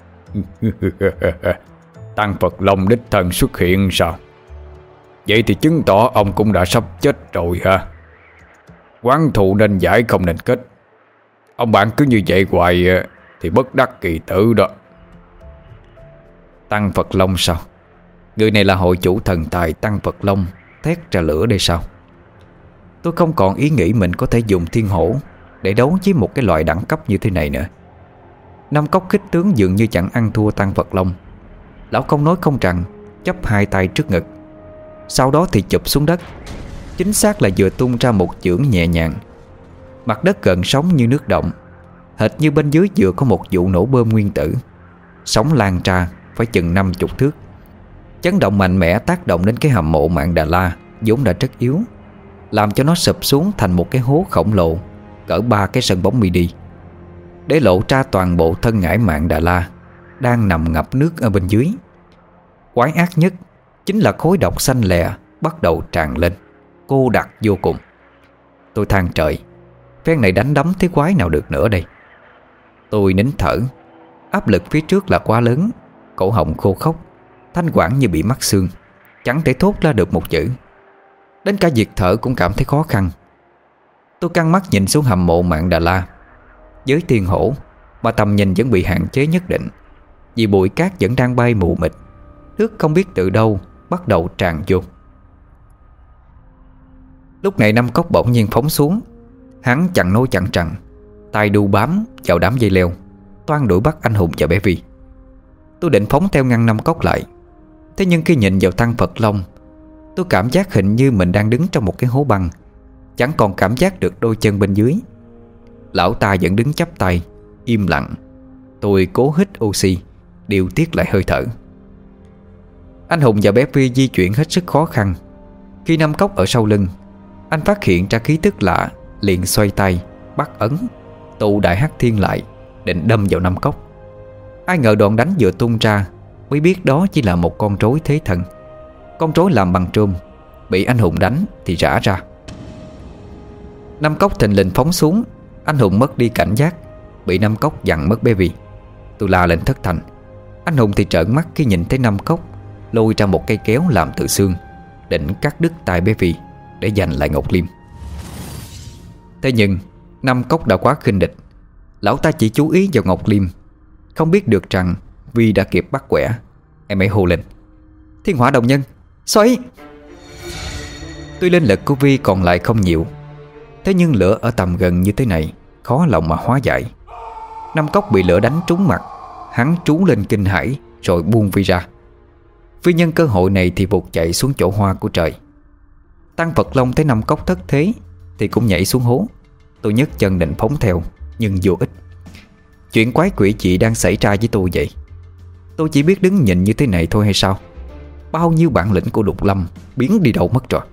Tăng Phật Long đích thân xuất hiện sao? Vậy thì chứng tỏ ông cũng đã sắp chết rồi ha. Oán thù nên giải không nên kết. Ông bạn cứ như vậy hoài thì bất đắc kỳ tử đó. Tăng Phật Long sao? Người này là hội chủ thần tài Tăng Phật Long thét ra lửa đây sao? Tôi không còn ý nghĩ mình có thể dùng thiên hổ để đấu với một cái loại đẳng cấp như thế này nữa. Năm Cốc khích tướng dường như chẳng ăn thua Tăng Phật Long. Lão không nói không rằng, chắp hai tay trước ngực, sau đó thì chụp xuống đất. Chính xác là vừa tung ra một chưởng nhẹ nhàng. Mặt đất gần sóng như nước động, hệt như bên dưới vừa có một vụ nổ bơm nguyên tử. Sóng lan ra phải chừng năm chục thước. Chấn động mạnh mẽ tác động đến cái hầm mộ Mạn Đà La vốn đã rất yếu, làm cho nó sụp xuống thành một cái hố khổng lồ cỡ ba cái sân bóng mini, để lộ ra toàn bộ thân ngải Mạn Đà La đang nằm ngập nước ở bên dưới. Quái ác nhất chính là khối độc xanh lè bắt đầu tràn lên, cô đặc vô cùng. Tôi than trời, phen này đánh đấm thế quái nào được nữa đây. Tôi nín thở. Áp lực phía trước là quá lớn, cổ họng khô khốc, thanh quản như bị mắc xương, chẳng thể thốt ra được một chữ. Đến cả việc thở cũng cảm thấy khó khăn. Tôi căng mắt nhìn xuống hầm mộ Mạn Đà La. Với thiên hổ mà tầm nhìn vẫn bị hạn chế nhất định, vì bụi cát vẫn đang bay mù mịt, nước không biết từ đâu bắt đầu tràn vô. Lúc này Năm Cốc bỗng nhiên phóng xuống. Hắn chẳng nói chẳng rằng, tay đu bám vào đám dây leo, toan đuổi bắt anh hùng và bé Vi. Tôi định phóng theo ngăn Năm Cốc lại. Thế nhưng khi nhìn vào Tăng Phật Long, tôi cảm giác hình như mình đang đứng trong một cái hố băng, chẳng còn cảm giác được đôi chân bên dưới. Lão ta vẫn đứng chắp tay, im lặng. Tôi cố hít oxy, điều tiết lại hơi thở. Anh hùng và bé Vi di chuyển hết sức khó khăn. Khi Năm Cốc ở sau lưng, anh phát hiện ra khí tức lạ, liền xoay tay bắt ấn, tụ đại hắc thiên lại, định đâm vào Năm Cốc. Ai ngờ đòn đánh vừa tung ra mới biết đó chỉ là một con rối thế thần. Con rối làm bằng trôm, bị anh hùng đánh thì rã ra. Năm Cốc thình lình phóng xuống. Anh hùng mất đi cảnh giác, bị Năm Cốc dằn mất bé Vi. Tôi la lên thất thanh. Anh hùng thì trợn mắt khi nhìn thấy Năm Cốc lôi ra một cây kéo làm từ xương, định cắt đứt tay bé Vi để giành lại Ngọc Liêm. Thế nhưng Năm Cốc đã quá khinh địch. Lão ta chỉ chú ý vào Ngọc Liêm, không biết được rằng Vi đã kịp bắt quẻ. Em ấy hô lên: Thiên Hỏa Đồng Nhân, xoay! Tuy linh lực của Vi còn lại không nhiều, thế nhưng lửa ở tầm gần như thế này khó lòng mà hóa giải. Năm Cốc bị lửa đánh trúng mặt, hắn trú lên kinh hãi rồi buông Vi ra. Vi nhân cơ hội này thì vụt chạy xuống chỗ hoa của trời. Tăng Phật Long thấy Năm Cốc thất thế thì cũng nhảy xuống hố. Tôi nhấc chân định phóng theo, nhưng vô ích. Chuyện quái quỷ gì đang xảy ra với tôi vậy? Tôi chỉ biết đứng nhìn như thế này thôi hay sao? Bao nhiêu bản lĩnh của Đục Lâm biến đi đâu mất rồi.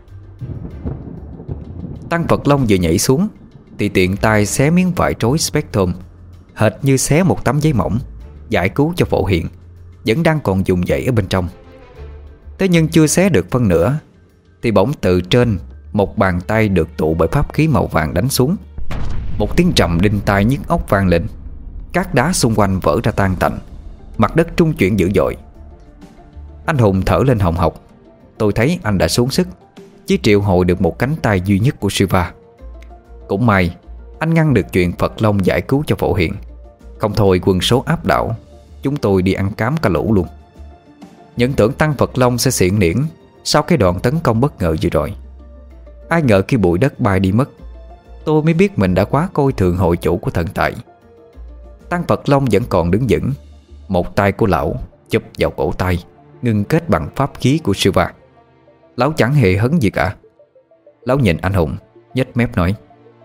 Tăng Phật Long vừa nhảy xuống thì tiện tay xé miếng vải trối Spectrum, hệt như xé một tấm giấy mỏng, giải cứu cho Phổ Hiền, vẫn đang còn dùng dãy ở bên trong. Thế nhưng chưa xé được phân nửa thì bỗng từ trên một bàn tay được tụ bởi pháp khí màu vàng đánh xuống. Một tiếng trầm đinh tai nhức óc vang lên. Các đá xung quanh vỡ ra tan tành, mặt đất trung chuyển dữ dội. Anh Hùng thở lên hồng hộc. Tôi thấy anh đã xuống sức, chỉ triệu hồi được một cánh tay duy nhất của Siva. Cũng may anh ngăn được chuyện Phật Long giải cứu cho Phổ Hiền. Không thôi quân số áp đảo, chúng tôi đi ăn cám cả lũ luôn. Những tưởng Tăng Phật Long sẽ xiển niễn sau cái đoạn tấn công bất ngờ vừa rồi. Ai ngờ khi bụi đất bay đi mất, tôi mới biết mình đã quá coi thường hội chủ của thần tài. Tăng Phật Long vẫn còn đứng vững. Một tay của lão chụp vào cổ tay, ngưng kết bằng pháp khí của Siva. Lão chẳng hề hấn gì cả. Lão nhìn anh Hùng, nhếch mép nói: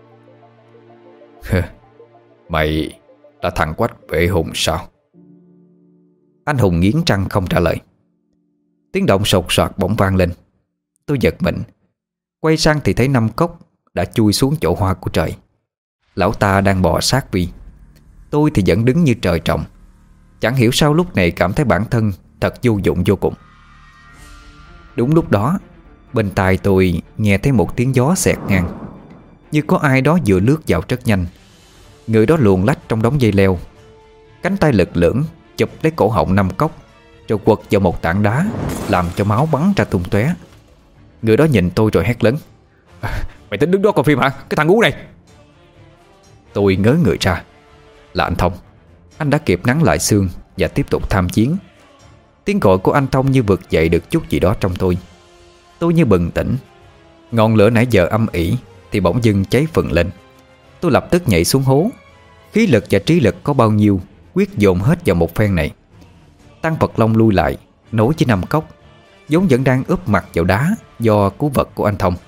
Mày là thằng Quách Vệ Hùng sao? Anh Hùng nghiến răng không trả lời. Tiếng động sột soạt bỗng vang lên. Tôi giật mình, quay sang thì thấy Năm Cốc đã chui xuống chỗ hoa của trời. Lão ta đang bò sát Vi. Tôi thì vẫn đứng như trời trồng. Chẳng hiểu sao lúc này cảm thấy bản thân thật vô dụng vô cùng. Đúng lúc đó, bên tai tôi nghe thấy một tiếng gió xẹt ngang, như có ai đó vừa lướt vào rất nhanh. Người đó luồn lách trong đống dây leo, cánh tay lực lưỡng chụp lấy cổ họng Năm Cốc, rồi quật vào một tảng đá, làm cho máu bắn ra tung tóe. Người đó nhìn tôi rồi hét lớn: à, Mày tính đứng đó coi phim hả, cái thằng ngu này? Tôi ngớ người ra. Là anh Thông. Anh đã kịp nắn lại xương và tiếp tục tham chiến. Tiếng gọi của anh Thông như vực dậy được chút gì đó trong tôi. Tôi như bừng tỉnh. Ngọn lửa nãy giờ âm ỉ thì bỗng dưng cháy phừng lên. Tôi lập tức nhảy xuống hố. Khí lực và trí lực có bao nhiêu quyết dồn hết vào một phen này. Tăng Phật Long lui lại, nối với Năm Cốc, vốn vẫn đang úp mặt vào đá do cú vật của anh Thông.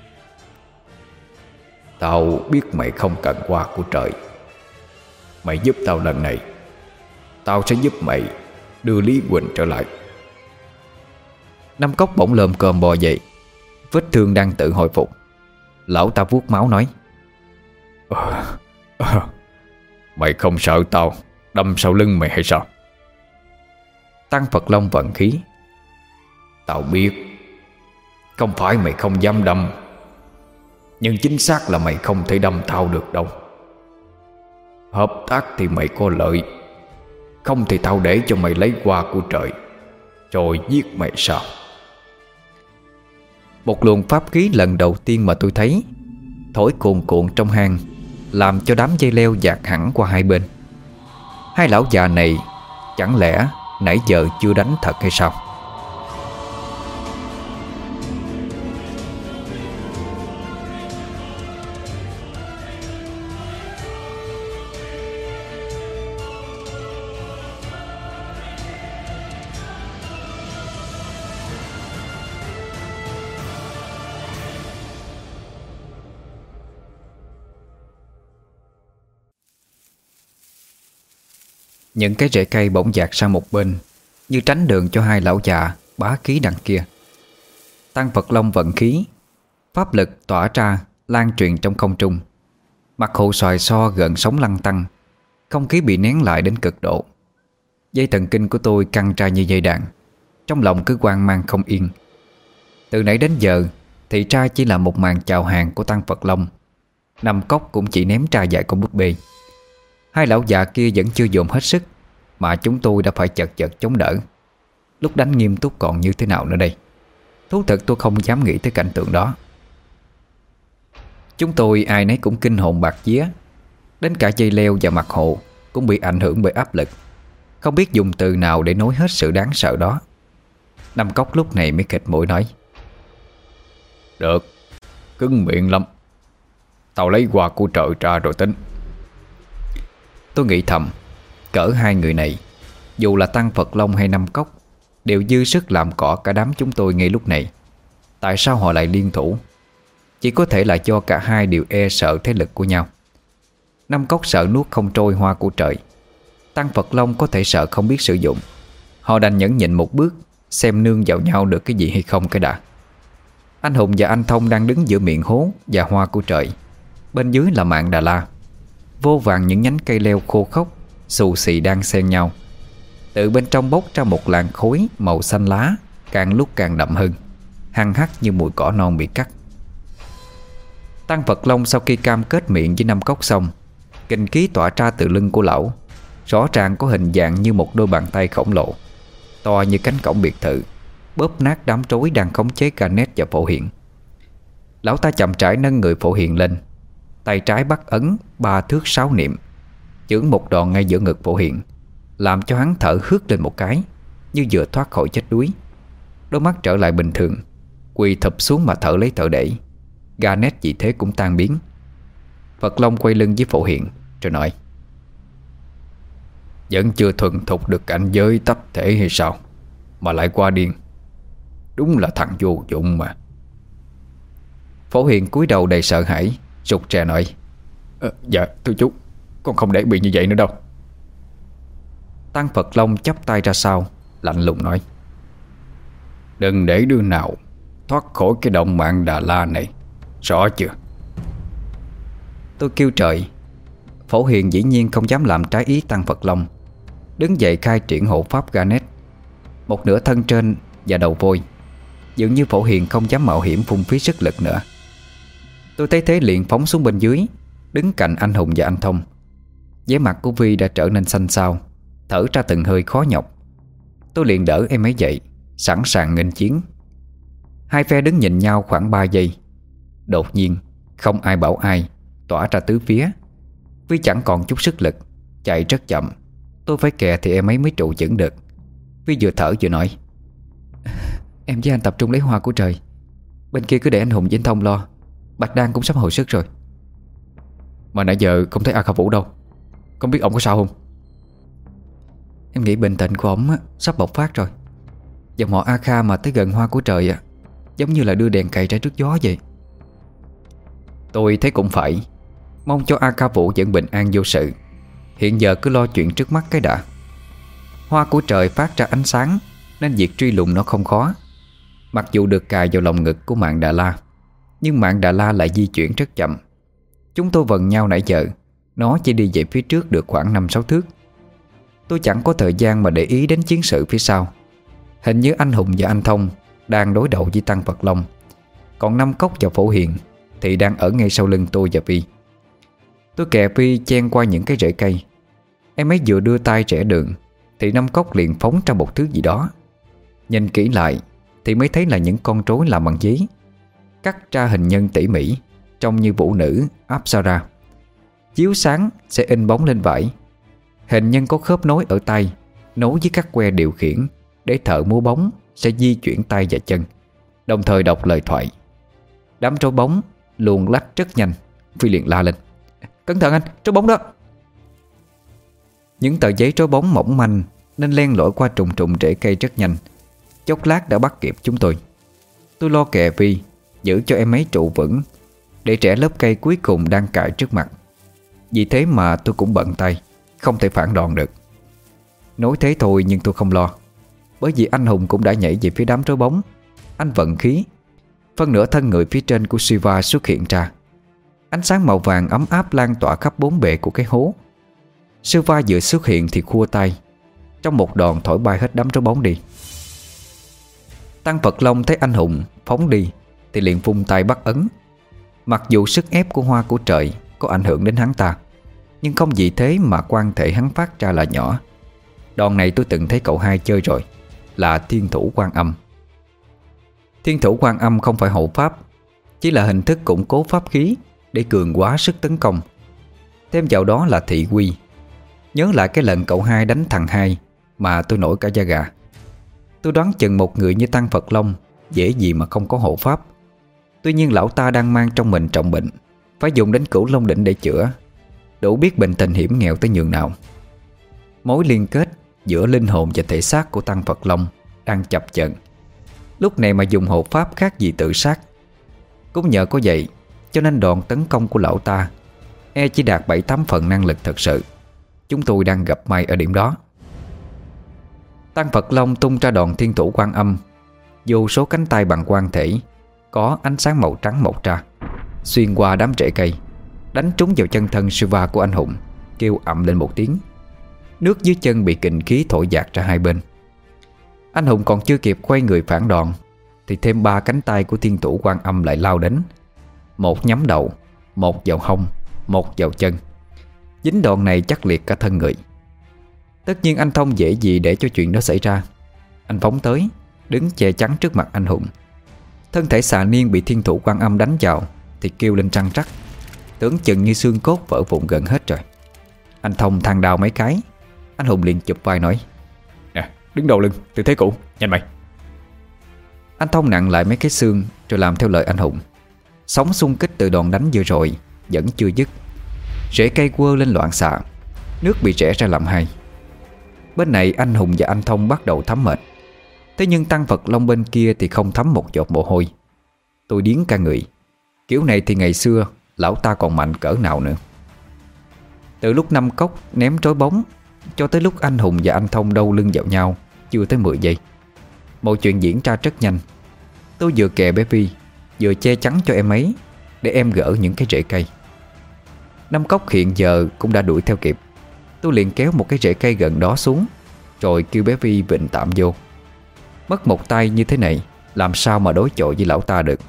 Tao biết mày không cần qua của trời. Mày giúp tao lần này, tao sẽ giúp mày đưa Lý Quỳnh trở lại. Năm Cốc bỗng lồm cồm bò dậy, vết thương đang tự hồi phục. Lão ta vuốt máu nói: à, à, Mày không sợ tao đâm sau lưng mày hay sao? Tăng Phật Long vận khí: Tao biết. Không phải mày không dám đâm, nhưng chính xác là mày không thể đâm tao được đâu. Hợp tác thì mày có lợi, không thì tao để cho mày lấy qua của trời, rồi giết mày sao? Một luồng pháp khí lần đầu tiên mà tôi thấy thổi cuồn cuộn trong hang, làm cho đám dây leo dạt hẳn qua hai bên. Hai lão già này chẳng lẽ nãy giờ chưa đánh thật hay sao? Những cái rễ cây bỗng dạt sang một bên, như tránh đường cho hai lão già bá khí đằng kia. Tăng Phật Long vận khí, pháp lực tỏa ra lan truyền trong không trung. Mặt hồ xoài xo gần sóng lăn tăn, không khí bị nén lại đến cực độ. Dây thần kinh của tôi căng ra như dây đàn, trong lòng cứ hoang mang không yên. Từ nãy đến giờ thì ra chỉ là một màn chào hàng của Tăng Phật Long. Năm Cốc cũng chỉ ném ra vài con búp bê. Hai lão già kia vẫn chưa dồn hết sức, mà chúng tôi đã phải chật vật chống đỡ. Lúc đánh nghiêm túc còn như thế nào nữa đây? Thú thật tôi không dám nghĩ tới cảnh tượng đó. Chúng tôi ai nấy cũng kinh hồn bạt vía. Đến cả dây leo và mặt hồ cũng bị ảnh hưởng bởi áp lực, không biết dùng từ nào để nói hết sự đáng sợ đó. Năm Cốc lúc này mới khịt mũi nói: Được, cứng miệng lắm. Tao lấy quà của trời ra rồi tính. Tôi nghĩ thầm, cỡ hai người này, dù là Tăng Phật Long hay Năm Cốc, đều dư sức làm cỏ cả đám chúng tôi ngay lúc này. Tại sao họ lại liên thủ? Chỉ có thể là do cả hai đều e sợ thế lực của nhau. Năm Cốc sợ nuốt không trôi hoa của trời, Tăng Phật Long có thể sợ không biết sử dụng. Họ đành nhẫn nhịn một bước, xem nương vào nhau được cái gì hay không cái đã. Anh Hùng và anh Thông đang đứng giữa miệng hố và hoa của trời. Bên dưới là mạn Đà La. Vô vàn những nhánh cây leo khô khốc xù xì đang xen nhau. Từ bên trong bốc ra một làn khối màu xanh lá, càng lúc càng đậm hơn, hăng hắc như mùi cỏ non bị cắt. Tăng Phật Long sau khi cam kết miệng với năm cốc xong, kinh khí tỏa ra từ lưng của lão, rõ ràng có hình dạng như một đôi bàn tay khổng lồ, to như cánh cổng biệt thự, bóp nát đám rối đang khống chế Garnet và Phổ Hiền. Lão ta chậm rãi nâng người Phổ Hiền lên, tay trái bắt ấn ba thước sáu niệm, chưởng một đòn ngay giữa ngực Phổ Hiền, làm cho hắn thở hướt lên một cái, như vừa thoát khỏi chết đuối. Đôi mắt trở lại bình thường, quỳ thụp xuống mà thở lấy thở để. Garnet vì thế cũng tan biến. Phật Long quay lưng với Phổ Hiền rồi nói: Vẫn chưa thuần thục được cảnh giới tấp thể hay sao mà lại qua điên? Đúng là thằng vô dụng mà. Phổ Hiền cúi đầu đầy sợ hãi, rụt rè nói: ờ, Dạ thưa chú, con không để bị như vậy nữa đâu. Tăng Phật Long chắp tay ra sau, lạnh lùng nói: Đừng để đứa nào thoát khỏi cái động Mạn Đà La này, rõ chưa? Tôi kêu trời. Phổ Hiền dĩ nhiên không dám làm trái ý Tăng Phật Long, đứng dậy khai triển hộ pháp Garnet, một nửa thân trên và đầu vôi. Dường như Phổ Hiền không dám mạo hiểm phung phí sức lực nữa. Tôi thấy thế liền phóng xuống bên dưới, đứng cạnh anh Hùng và anh Thông. Vẻ mặt của Vi đã trở nên xanh xao, thở ra từng hơi khó nhọc. Tôi liền đỡ em ấy dậy, sẵn sàng nghênh chiến. Hai phe đứng nhìn nhau khoảng ba giây. Đột nhiên không ai bảo ai, tỏa ra tứ phía. Vi chẳng còn chút sức lực, chạy rất chậm. Tôi phải kè thì em ấy mới trụ vững được. Vi vừa thở vừa nói: Em với anh tập trung lấy hoa của trời, bên kia cứ để anh Hùng với anh Thông lo. Bạch Đan cũng sắp hồi sức rồi. Mà nãy giờ không thấy A Kha Vũ đâu, không biết ông có sao không? Em nghĩ bệnh tình của ông á, sắp bộc phát rồi. Dòng họ A Kha mà tới gần hoa của trời á, giống như là đưa đèn cày ra trước gió vậy. Tôi thấy cũng phải. Mong cho A Kha Vũ vẫn bình an vô sự. Hiện giờ cứ lo chuyện trước mắt cái đã. Hoa của trời phát ra ánh sáng, nên việc truy lùng nó không khó. Mặc dù được cài vào lòng ngực của Mạn Đà La, nhưng Mạn Đà La lại di chuyển rất chậm. Chúng tôi vần nhau nãy giờ, nó chỉ đi về phía trước được khoảng năm sáu thước. Tôi chẳng có thời gian mà để ý đến chiến sự phía sau. Hình như anh Hùng và anh Thông đang đối đầu với Tăng Phật Long, còn Năm Cốc và Phổ Hiền thì đang ở ngay sau lưng tôi và Vi. Tôi kè Vi chen qua những cái rễ cây. Em ấy vừa đưa tay rẽ đường thì Năm Cốc liền phóng ra một thứ gì đó. Nhìn kỹ lại thì mới thấy là những con rối làm bằng giấy, cắt ra hình nhân tỉ mỉ, trông như vũ nữ Apsara. Chiếu sáng sẽ in bóng lên vải. Hình nhân có khớp nối ở tay, nối với các que điều khiển để thợ múa bóng sẽ di chuyển tay và chân, đồng thời đọc lời thoại. Đám rối bóng luồn lách rất nhanh. Phi liền la lên: Cẩn thận anh, rối bóng đó! Những tờ giấy rối bóng mỏng manh nên len lỏi qua trùng trùng rễ cây rất nhanh. Chốc lát đã bắt kịp chúng tôi. Tôi lo kè Vi, giữ cho em ấy trụ vững để trẻ lớp cây cuối cùng đang cài trước mặt. Vì thế mà tôi cũng bận tay, không thể phản đòn được. Nói thế thôi nhưng tôi không lo, bởi vì anh Hùng cũng đã nhảy về phía đám rối bóng. Anh vận khí, phân nửa thân người phía trên của Siva xuất hiện ra. Ánh sáng màu vàng ấm áp lan tỏa khắp bốn bề của cái hố. Siva vừa xuất hiện thì khua tay, trong một đòn thổi bay hết đám rối bóng đi. Tăng Phật Long thấy anh Hùng phóng đi thì liền vung tay bắt ấn. Mặc dù sức ép của hoa của trời có ảnh hưởng đến hắn ta, nhưng không vì thế mà quan thể hắn phát ra là nhỏ. Đòn này tôi từng thấy cậu hai chơi rồi, là Thiên Thủ Quan Âm. Thiên Thủ Quan Âm không phải hộ pháp, chỉ là hình thức củng cố pháp khí để cường hóa sức tấn công. Thêm vào đó là thị quy. Nhớ lại cái lần cậu hai đánh thằng hai mà tôi nổi cả da gà. Tôi đoán chừng một người như Tăng Phật Long dễ gì mà không có hộ pháp. Tuy nhiên lão ta đang mang trong mình trọng bệnh, phải dùng đến Cửu Long Đỉnh để chữa. Đủ biết bệnh tình hiểm nghèo tới nhường nào. Mối liên kết giữa linh hồn và thể xác của Tăng Phật Long đang chập chờn. Lúc này mà dùng hộ pháp khác gì tự sát. Cũng nhờ có vậy cho nên đòn tấn công của lão ta e chỉ đạt bảy tám phần năng lực thật sự. Chúng tôi đang gặp may ở điểm đó. Tăng Phật Long tung ra đòn Thiên Thủ Quan Âm. Vô số cánh tay bằng quan thể có ánh sáng màu trắng mọc ra, xuyên qua đám rễ cây, đánh trúng vào chân thân Siva của anh Hùng, kêu ầm lên một tiếng. Nước dưới chân bị kình khí thổi dạt ra hai bên. Anh Hùng còn chưa kịp quay người phản đòn thì thêm ba cánh tay của thiên thủ Quan Âm lại lao đến. Một nhắm đầu, một vào hông, một vào chân. Dính đòn này chắc liệt cả thân người. Tất nhiên anh Thông dễ gì để cho chuyện đó xảy ra. Anh phóng tới, đứng che chắn trước mặt anh Hùng. Thân thể xà niên bị thiên thủ Quan Âm đánh vào thì kêu lên trăng trắc, tưởng chừng như xương cốt vỡ vụn gần hết rồi. Anh Thông thang đao mấy cái. Anh Hùng liền chụp vai nói: "Nè, đứng đầu lưng, tư thế cũ, nhanh mày." Anh Thông nặng lại mấy cái xương rồi làm theo lời anh Hùng. Sóng xung kích từ đòn đánh vừa rồi vẫn chưa dứt. Rễ cây quơ lên loạn xạ, nước bị rẽ ra làm hai. Bên này anh Hùng và anh Thông bắt đầu thấm mệt. Thế nhưng Tăng Phật Long bên kia thì không thấm một giọt mồ hôi. Tôi điếng cả người. Kiểu này thì ngày xưa lão ta còn mạnh cỡ nào nữa. Từ lúc năm cốc ném trói bóng cho tới lúc anh Hùng và anh Thông đâu lưng vào nhau chưa tới mười giây. Mọi chuyện diễn ra rất nhanh. Tôi vừa kè bé Vi, vừa che chắn cho em ấy để em gỡ những cái rễ cây. Năm cốc hiện giờ cũng đã đuổi theo kịp. Tôi liền kéo một cái rễ cây gần đó xuống, rồi kêu bé Vi vịn tạm vô. Mất một tay như thế này làm sao mà đối chọi với lão ta được.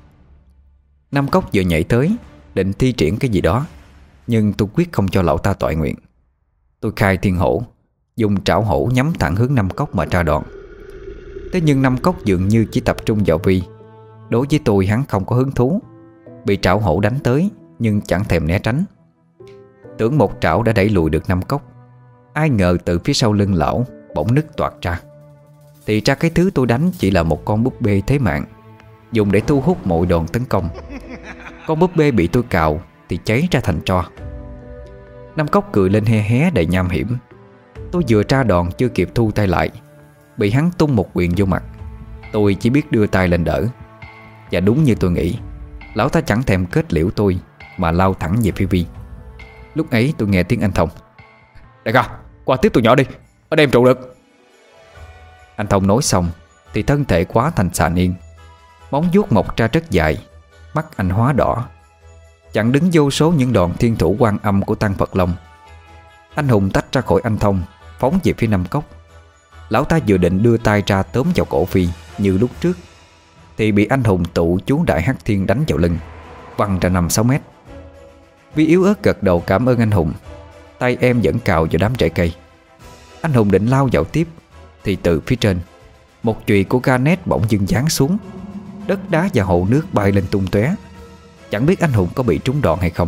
Năm cốc vừa nhảy tới định thi triển cái gì đó, nhưng tôi quyết không cho lão ta toại nguyện. Tôi khai thiên hổ, dùng trảo hổ nhắm thẳng hướng năm cốc mà tra đòn. Thế nhưng năm cốc dường như chỉ tập trung vào Vi. Đối với tôi hắn không có hứng thú. Bị trảo hổ đánh tới nhưng chẳng thèm né tránh. Tưởng một trảo đã đẩy lùi được năm cốc, ai ngờ từ phía sau lưng lão bỗng nứt toạc ra. Thì ra cái thứ tôi đánh chỉ là một con búp bê thế mạng, dùng để thu hút mọi đòn tấn công. Con búp bê bị tôi cào thì cháy ra thành tro. Năm cốc cười lên he hé đầy nham hiểm. Tôi vừa tra đòn chưa kịp thu tay lại, bị hắn tung một quyền vô mặt. Tôi chỉ biết đưa tay lên đỡ. Và đúng như tôi nghĩ, lão ta chẳng thèm kết liễu tôi mà lao thẳng về phía Vi. Lúc ấy tôi nghe tiếng anh Thông: "Đại ca, qua tiếp tụi nhỏ đi, ở đây em trụ được." Anh Thông nói xong thì thân thể quá thành xà niên. Móng vuốt mọc ra rất dài, mắt anh hóa đỏ, chặn đứng vô số những đòn thiên thủ Quan Âm của Tăng Phật Long. Anh Hùng tách ra khỏi anh Thông, phóng về phía năm cốc. Lão ta vừa định đưa tay ra tóm vào cổ Vi như lúc trước thì bị anh Hùng tụ chú Đại Hắc Thiên đánh vào lưng, văng ra năm sáu mét. Vi yếu ớt gật đầu cảm ơn anh Hùng. Tay em vẫn cào vào đám rễ cây. Anh Hùng định lao vào tiếp thì từ phía trên một chùy của Garnet bỗng dưng giáng xuống. Đất đá và hồ nước bay lên tung tóe. Chẳng biết anh Hùng có bị trúng đòn hay không.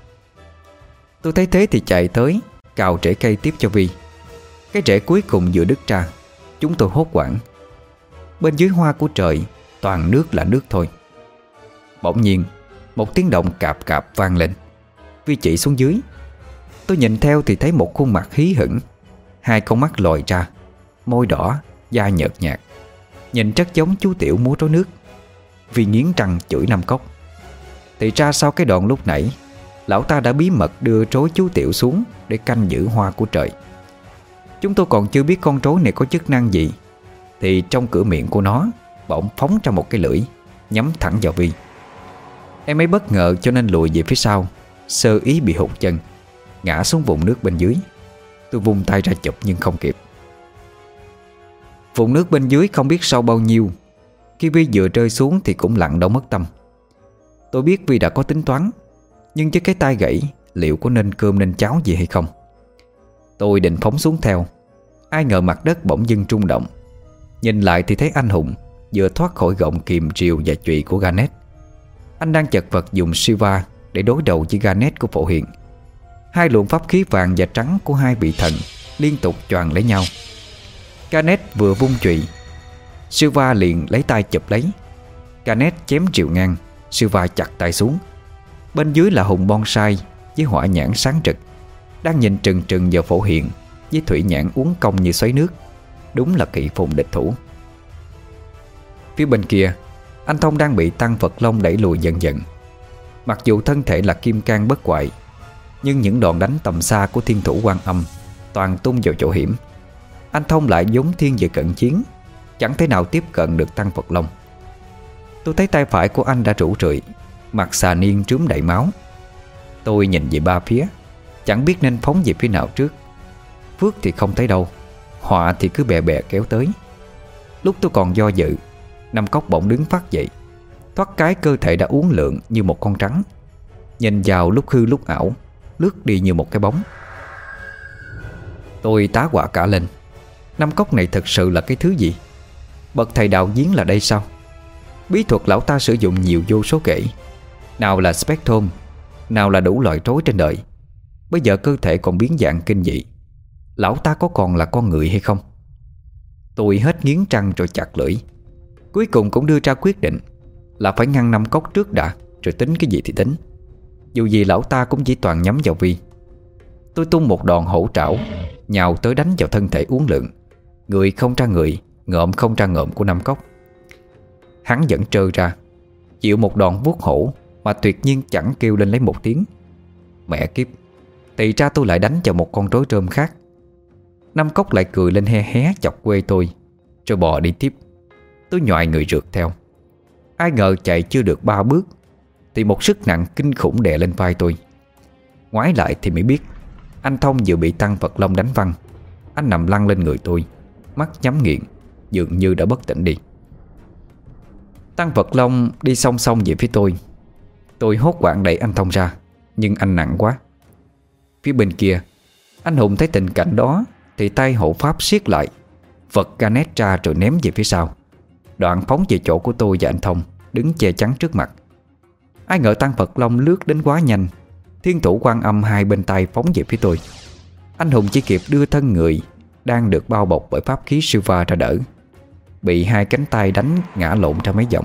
Tôi thấy thế thì chạy tới cào rễ cây tiếp cho Vi. Cái rễ cuối cùng vừa đứt ra, chúng tôi hốt hoảng. Bên dưới hoa của trời toàn nước là nước thôi. Bỗng nhiên một tiếng động cạp cạp vang lên. Vi chỉ xuống dưới. Tôi nhìn theo thì thấy một khuôn mặt hí hửng, hai con mắt lồi ra, môi đỏ, da nhợt nhạt, nhìn rất giống chú Tiểu múa rối nước. Vi nghiến răng chửi năm cốc. Thì ra sau cái đoạn lúc nãy, lão ta đã bí mật đưa trối chú Tiểu xuống để canh giữ hoa của trời. Chúng tôi còn chưa biết con trối này có chức năng gì thì trong cửa miệng của nó bỗng phóng ra một cái lưỡi nhắm thẳng vào Vi. Em ấy bất ngờ cho nên lùi về phía sau, sơ ý bị hụt chân, ngã xuống vùng nước bên dưới. Tôi vung tay ra chụp nhưng không kịp. Vùng nước bên dưới không biết sâu bao nhiêu. Khi Vi vừa rơi xuống thì cũng lặn đâu mất tâm. Tôi biết Vi đã có tính toán, nhưng với cái tay gãy liệu có nên cơm nên cháo gì hay không. Tôi định phóng xuống theo, ai ngờ mặt đất bỗng dưng rung động. Nhìn lại thì thấy anh Hùng vừa thoát khỏi gọng kìm rìu và chùy của Garnet. Anh đang chật vật dùng Shiva để đối đầu với Garnet của Phổ Hiền. Hai luồng pháp khí vàng và trắng của hai vị thần liên tục choàng lấy nhau. Garnet vừa vung chùy, Shiva liền lấy tay chụp lấy. Garnet chém rìu ngang, Shiva chặt tay xuống. Bên dưới là Hùng Bonsai với hỏa nhãn sáng rực, đang nhìn trừng trừng vào Phổ Hiền với thủy nhãn uốn cong như xoáy nước. Đúng là kỵ phùng địch thủ. Phía bên kia, anh Thông đang bị Tăng Phật Long đẩy lùi dần dần. Mặc dù thân thể là kim cang bất hoại, nhưng những đòn đánh tầm xa của thiên thủ Quan Âm toàn tung vào chỗ hiểm. Anh Thông lại vốn thiên về cận chiến, chẳng thể nào tiếp cận được Tăng Phật Long. Tôi thấy tay phải của anh đã rũ rượi, mặt xà niên trướm đầy máu. Tôi nhìn về ba phía, chẳng biết nên phóng về phía nào trước. phước thì không thấy đâu, họa thì cứ bè bè kéo tới. Lúc tôi còn do dự, Năm Cốc bỗng đứng phát dậy, thoát cái cơ thể đã uốn lượn như một con trắng, nhìn vào lúc hư lúc ảo, lướt đi như một cái bóng. Tôi tá hỏa cả lên. Năm Cốc này thật sự là cái thứ gì? Bậc thầy đạo giếng là đây sao? Bí thuật lão ta sử dụng nhiều vô số kể, nào là spectrum, nào là đủ loại rối trên đời. Bây giờ cơ thể còn biến dạng kinh dị, lão ta có còn là con người hay không? Tôi hết nghiến răng rồi chặt lưỡi. Cuối cùng cũng đưa ra quyết định là phải ngăn Năm Cốc trước đã, rồi tính cái gì thì tính. Dù gì lão ta cũng chỉ toàn nhắm vào Vi. Tôi tung một đòn hổ trảo, nhào tới đánh vào thân thể uốn lượn, người không ra người, ngợm không ra ngợm của Năm Cốc. Hắn vẫn trơ ra, chịu một đòn vuốt hổ mà tuyệt nhiên chẳng kêu lên lấy một tiếng. Mẹ kiếp, thì ra tôi lại đánh vào một con rối rơm khác. Năm Cốc lại cười lên he hé chọc quê tôi, rồi bò đi tiếp. Tôi nhoài người rượt theo. Ai ngờ chạy chưa được ba bước thì một sức nặng kinh khủng đè lên vai tôi. Ngoái lại thì mới biết anh Thông vừa bị Tăng Vật Long đánh văng. Anh nằm lăn lên người tôi, mắt nhắm nghiền, dường như đã bất tỉnh đi. Tăng Vật Long đi song song về phía tôi. Tôi hốt hoảng đẩy anh Thông ra, nhưng anh nặng quá. Phía bên kia, anh Hùng thấy tình cảnh đó thì tay hộ pháp siết lại, vật Garnet ra rồi ném về phía sau, đoạn phóng về chỗ của tôi và anh Thông đứng che chắn trước mặt. Ai ngờ Tăng Vật Long lướt đến quá nhanh, thiên thủ Quan Âm hai bên tay phóng về phía tôi. Anh Hùng chỉ kịp đưa thân người đang được bao bọc bởi pháp khí Silva ra đỡ, bị hai cánh tay đánh ngã lộn ra mấy vòng.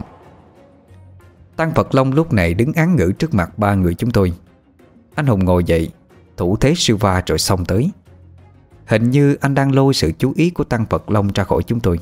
Tăng Vật Long lúc này đứng án ngữ trước mặt ba người chúng tôi. Anh Hùng ngồi dậy, thủ thế Silva rồi xông tới. Hình như anh đang lôi sự chú ý của Tăng Vật Long ra khỏi chúng tôi.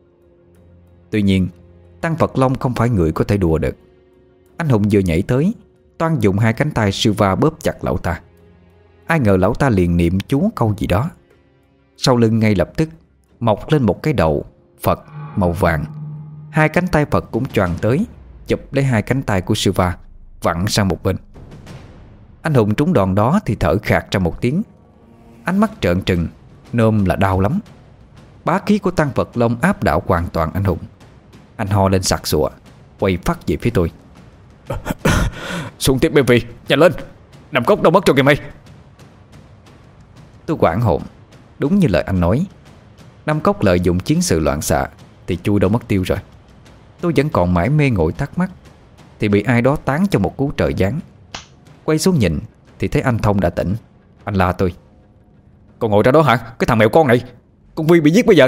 Tuy nhiên, Tăng Vật Long không phải người có thể đùa được. Anh Hùng vừa nhảy tới, toan dùng hai cánh tay Silva bóp chặt lão ta. Ai ngờ lão ta liền niệm chú câu gì đó. Sau lưng ngay lập tức mọc lên một cái đầu Phật màu vàng. Hai cánh tay Phật cũng choàng tới, chụp lấy hai cánh tay của Silva, vặn sang một bên. Anh Hùng trúng đòn đó thì thở khạc ra một tiếng, ánh mắt trợn trừng, nôm là đau lắm. Bá khí của Tăng Vật Long áp đảo hoàn toàn anh Hùng. Anh ho lên sặc sụa, quay phát về phía tôi. Xuống tiếp bên vì, nhanh lên, Năm Cốc đâu mất rồi kìa mày. Tôi hoảng hồn. Đúng như lời anh nói, Năm Cốc lợi dụng chiến sự loạn xạ thì chui đâu mất tiêu rồi. Tôi vẫn còn mãi mê ngồi thắc mắc thì bị ai đó tán cho một cú trời giáng. Quay xuống nhìn thì thấy anh Thông đã tỉnh. Anh la tôi. Còn ngồi ra đó hả, cái thằng mèo con này, con Vi bị giết bây giờ.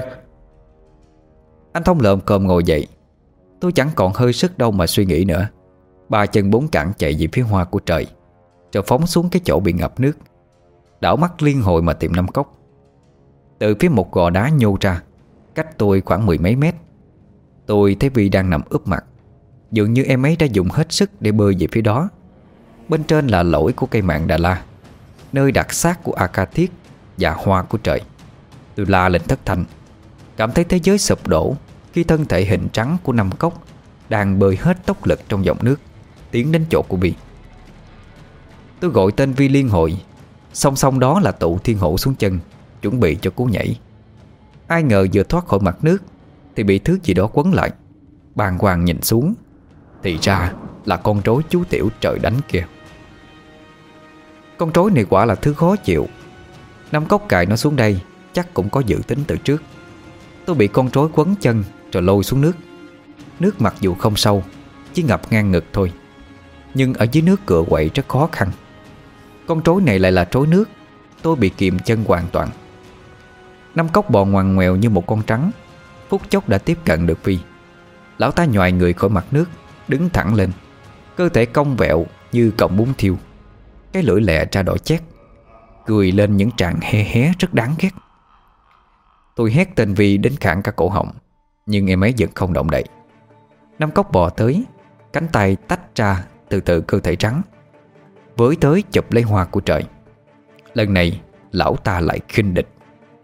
Anh Thông lợm cơm ngồi dậy. Tôi chẳng còn hơi sức đâu mà suy nghĩ nữa. Ba chân bốn cẳng chạy về phía hoa của trời, rồi phóng xuống cái chỗ bị ngập nước, đảo mắt liên hồi mà tìm Năm Cốc. Từ phía một gò đá nhô ra, cách tôi khoảng mười mấy mét, tôi thấy Vi đang nằm úp mặt. Dường như em ấy đã dùng hết sức để bơi về phía đó. Bên trên là lỗi của cây mạng Đà La, nơi đặt xác của A Ca Thiết và hoa của trời. Tôi la lên thất thanh, cảm thấy thế giới sụp đổ khi thân thể hình trắng của Năm Cốc đang bơi hết tốc lực trong dòng nước tiến đến chỗ của Vi. Tôi gọi tên Vi liên hồi, song song đó là tụ thiên hộ xuống chân, chuẩn bị cho cú nhảy. Ai ngờ vừa thoát khỏi mặt nước thì bị thứ gì đó quấn lại. Bàng hoàng nhìn xuống thì ra là con rối chú Tiểu trời đánh kia. Con rối này quả là thứ khó chịu. Năm Cốc cài nó xuống đây chắc cũng có dự tính từ trước. Tôi bị con rối quấn chân rồi lôi xuống nước. Nước mặc dù không sâu, chỉ ngập ngang ngực thôi, nhưng ở dưới nước cựa quậy rất khó khăn. Con rối này lại là rối nước. Tôi bị kìm chân hoàn toàn. Năm Cốc bò ngoằn ngoèo như một con trắng, phút chốc đã tiếp cận được Vi. Lão ta nhoài người khỏi mặt nước, đứng thẳng lên, cơ thể cong vẹo như cọng bún thiêu, cái lưỡi lẹ ra đỏ chét, cười lên những tràng he hé rất đáng ghét. Tôi hét tên Vi đến khản cả cổ họng, nhưng em ấy vẫn không động đậy. Năm Cốc bò tới, cánh tay tách ra từ từ cơ thể trắng, với tới chụp lấy hoa của trời. Lần này lão ta lại khinh địch.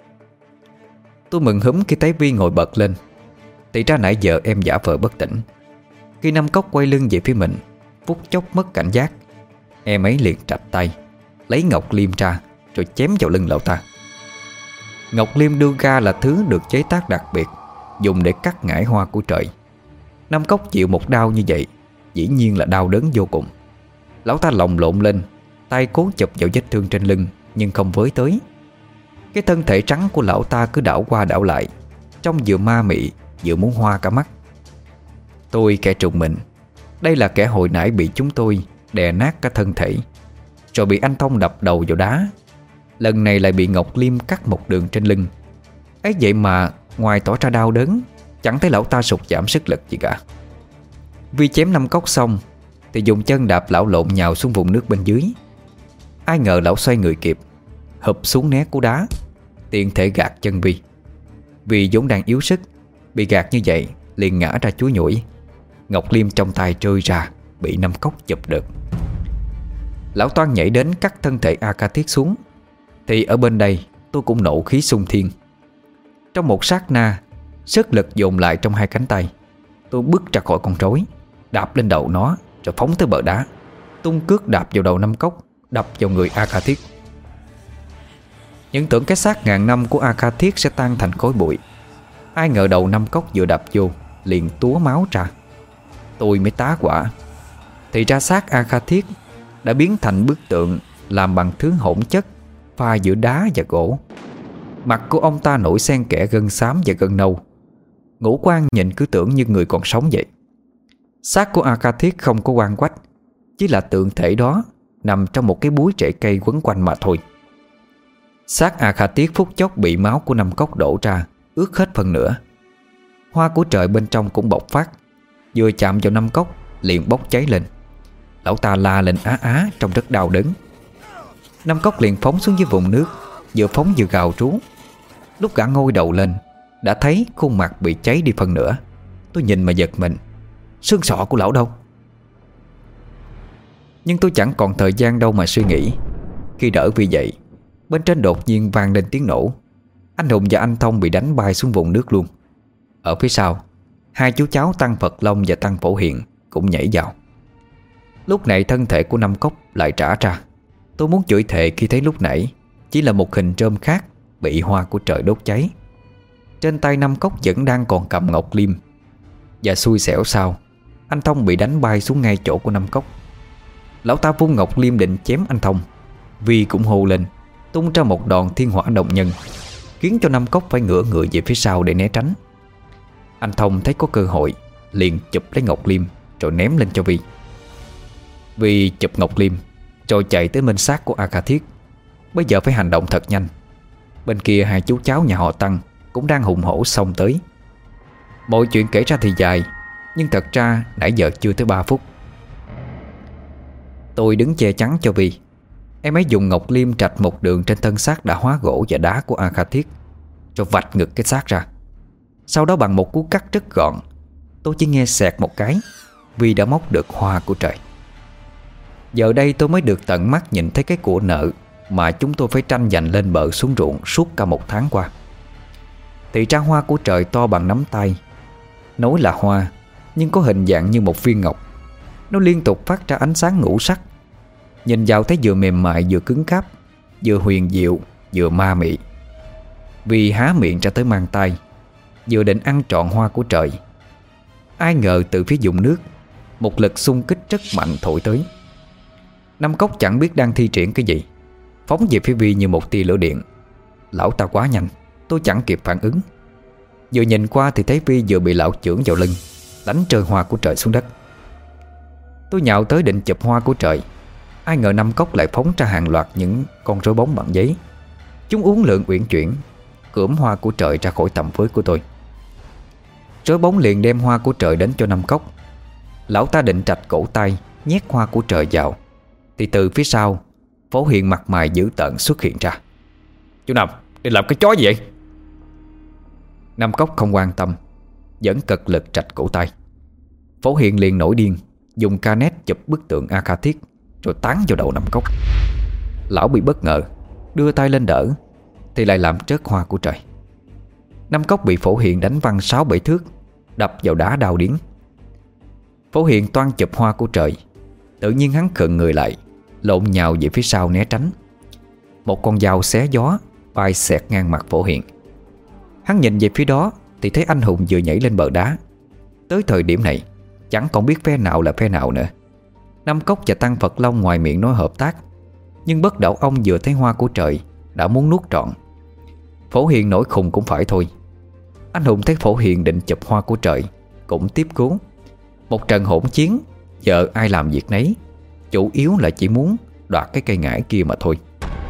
Tôi mừng húm khi thấy Vi ngồi bật lên. Thì ra nãy giờ em giả vờ bất tỉnh. Khi Năm Cốc quay lưng về phía mình, phút chốc mất cảnh giác, em ấy liền trạch tay lấy ngọc liêm ra rồi chém vào lưng lão ta. Ngọc liêm đưa ra là thứ được chế tác đặc biệt, dùng để cắt ngải hoa của trời. Năm Cốc chịu một đau như vậy dĩ nhiên là đau đớn vô cùng. Lão ta lồng lộn lên, tay cố chụp vào vết thương trên lưng nhưng không với tới. Cái thân thể trắng của lão ta cứ đảo qua đảo lại, trông vừa ma mị vừa muốn hoa cả mắt. Tôi kẻ trùng mình. Đây là kẻ hồi nãy bị chúng tôi đè nát cả thân thể, rồi bị anh Thông đập đầu vào đá. Lần này lại bị Ngọc Liêm cắt một đường trên lưng. Ấy vậy mà ngoài tỏ ra đau đớn, chẳng thấy lão ta sụt giảm sức lực gì cả. Vi chém Năm Cốc xong thì dùng chân đạp lão lộn nhào xuống vùng nước bên dưới. Ai ngờ lão xoay người kịp, hụp xuống né cú đá, tiện thể gạt chân Vi. Vì vốn đang yếu sức, bị gạt như vậy liền ngã ra chuối nhủi. Ngọc Liêm trong tay rơi ra, bị Năm Cốc chụp được. Lão toan nhảy đến cắt thân thể A Ca Thiết xuống, thì ở bên đây tôi cũng nộ khí xung thiên. Trong một sát na, sức lực dồn lại trong hai cánh tay, tôi bước ra khỏi con rối, đạp lên đầu nó rồi phóng tới bờ đá, tung cước đạp vào đầu Năm Cốc, đập vào người A Ca Thiết. Những tưởng cái xác ngàn năm của A Ca Thiết sẽ tan thành khói bụi. Ai ngờ đầu Năm Cốc vừa đập vô liền túa máu ra. Tôi mới tá quả. Thì ra xác A Ca Thiết đã biến thành bức tượng làm bằng thứ hỗn chất pha giữa đá và gỗ. Mặt của ông ta nổi xen kẽ gân xám và gân nâu, ngũ quan nhìn cứ tưởng như người còn sống vậy. Xác của A Ca Thiết không có quan quách, chỉ là tượng thể đó nằm trong một cái búi rễ cây quấn quanh mà thôi. Xác A Ca Thiết phút chốc bị máu của Năm Cốc đổ ra, ướt hết phần nửa. Hoa của trời bên trong cũng bộc phát, vừa chạm vào Năm Cốc liền bốc cháy lên. Lão ta la lên á á trông rất đau đớn. Năm Cốc liền phóng xuống dưới vùng nước, vừa phóng vừa gào trú. Lúc gã ngoi đầu lên, đã thấy khuôn mặt bị cháy đi phần nửa. Tôi nhìn mà giật mình. Xương sọ của lão đâu? Nhưng tôi chẳng còn thời gian đâu mà suy nghĩ. Khi đỡ vì vậy, bên trên đột nhiên vang lên tiếng nổ. Anh Hùng và anh Thông bị đánh bay xuống vùng nước luôn. Ở phía sau, hai chú cháu Tăng Phật Long và Tăng Phổ Hiền cũng nhảy vào. Lúc này thân thể của Năm Cốc lại trả ra. Tôi muốn chửi thề khi thấy lúc nãy chỉ là một hình trôm khác bị hoa của trời đốt cháy. Trên tay Năm Cốc vẫn đang còn cầm Ngọc Liêm. Và xui xẻo sao, anh Thông bị đánh bay xuống ngay chỗ của Năm Cốc. Lão ta vung Ngọc Liêm định chém anh Thông, Vi cũng hô lên, tung ra một đòn thiên hỏa đồng nhân, khiến cho Năm Cốc phải ngửa người về phía sau để né tránh. Anh Thông thấy có cơ hội liền chụp lấy Ngọc Liêm rồi ném lên cho Vi. Vi chụp Ngọc Liêm rồi chạy tới bên xác của A Ca Thiết. Bây giờ phải hành động thật nhanh. Bên kia hai chú cháu nhà họ Tăng cũng đang hùng hổ xông tới. Mọi chuyện kể ra thì dài, nhưng thật ra nãy giờ chưa tới ba phút. Tôi đứng che chắn cho Vi. Em ấy dùng Ngọc Liêm trạch một đường trên thân xác đã hóa gỗ và đá của A Ca Thiết, rồi vạch ngực cái xác ra. Sau đó bằng một cú cắt rất gọn, tôi chỉ nghe xẹt một cái, Vi đã móc được hoa của trời. Giờ đây tôi mới được tận mắt nhìn thấy cái của nợ mà chúng tôi phải tranh giành lên bờ xuống ruộng suốt cả một tháng qua. Thì ra hoa của trời to bằng nắm tay. Nói là hoa, nhưng có hình dạng như một viên ngọc. Nó liên tục phát ra ánh sáng ngũ sắc. Nhìn vào thấy vừa mềm mại vừa cứng cáp, vừa huyền diệu vừa ma mị. Vì há miệng ra tới mang tay, vừa định ăn trọn hoa của trời. Ai ngờ từ phía vùng nước, một lực xung kích rất mạnh thổi tới. Năm Cốc chẳng biết đang thi triển cái gì, phóng về phía Vi như một tia lửa điện. Lão ta quá nhanh, tôi chẳng kịp phản ứng. Vừa nhìn qua thì thấy Vi vừa bị lão chưởng vào lưng, đánh rơi hoa của trời xuống đất. Tôi nhào tới định chụp hoa của trời. Ai ngờ Năm Cốc lại phóng ra hàng loạt những con rối bóng bằng giấy. Chúng uốn lượn uyển chuyển, cưỡm hoa của trời ra khỏi tầm với của tôi. Rối bóng liền đem hoa của trời đến cho Năm Cốc. Lão ta định trạch cổ tay nhét hoa của trời vào, thì từ phía sau, Phổ Hiền mặt mày dữ tợn xuất hiện ra. Chú Năm, đi làm cái chó gì vậy? Năm Cốc không quan tâm, vẫn cật lực trạch cổ tay. Phổ Hiền liền nổi điên, dùng ca nét chụp bức tượng A Ca Thiết rồi tán vào đầu Năm Cốc. Lão bị bất ngờ, đưa tay lên đỡ thì lại làm trớt hoa của trời. Năm Cốc bị Phổ Hiền đánh văng sáu bảy thước, đập vào đá đau điếng. Phổ Hiền toan chụp hoa của trời, tự nhiên hắn khựng người lại, lộn nhào về phía sau né tránh. Một con dao xé gió bay xẹt ngang mặt Phổ Hiền. Hắn nhìn về phía đó thì thấy anh hùng vừa nhảy lên bờ đá. Tới thời điểm này chẳng còn biết phe nào là phe nào nữa. Năm Cốc và Tăng Phật Long ngoài miệng nói hợp tác, nhưng bất đảo ông vừa thấy hoa của trời đã muốn nuốt trọn. Phổ Hiền nổi khùng cũng phải thôi. Anh hùng thấy Phổ Hiền định chụp hoa của trời cũng tiếp cứu. Một trận hỗn chiến, giờ ai làm việc nấy, chủ yếu là chỉ muốn đoạt cái cây ngải kia mà thôi.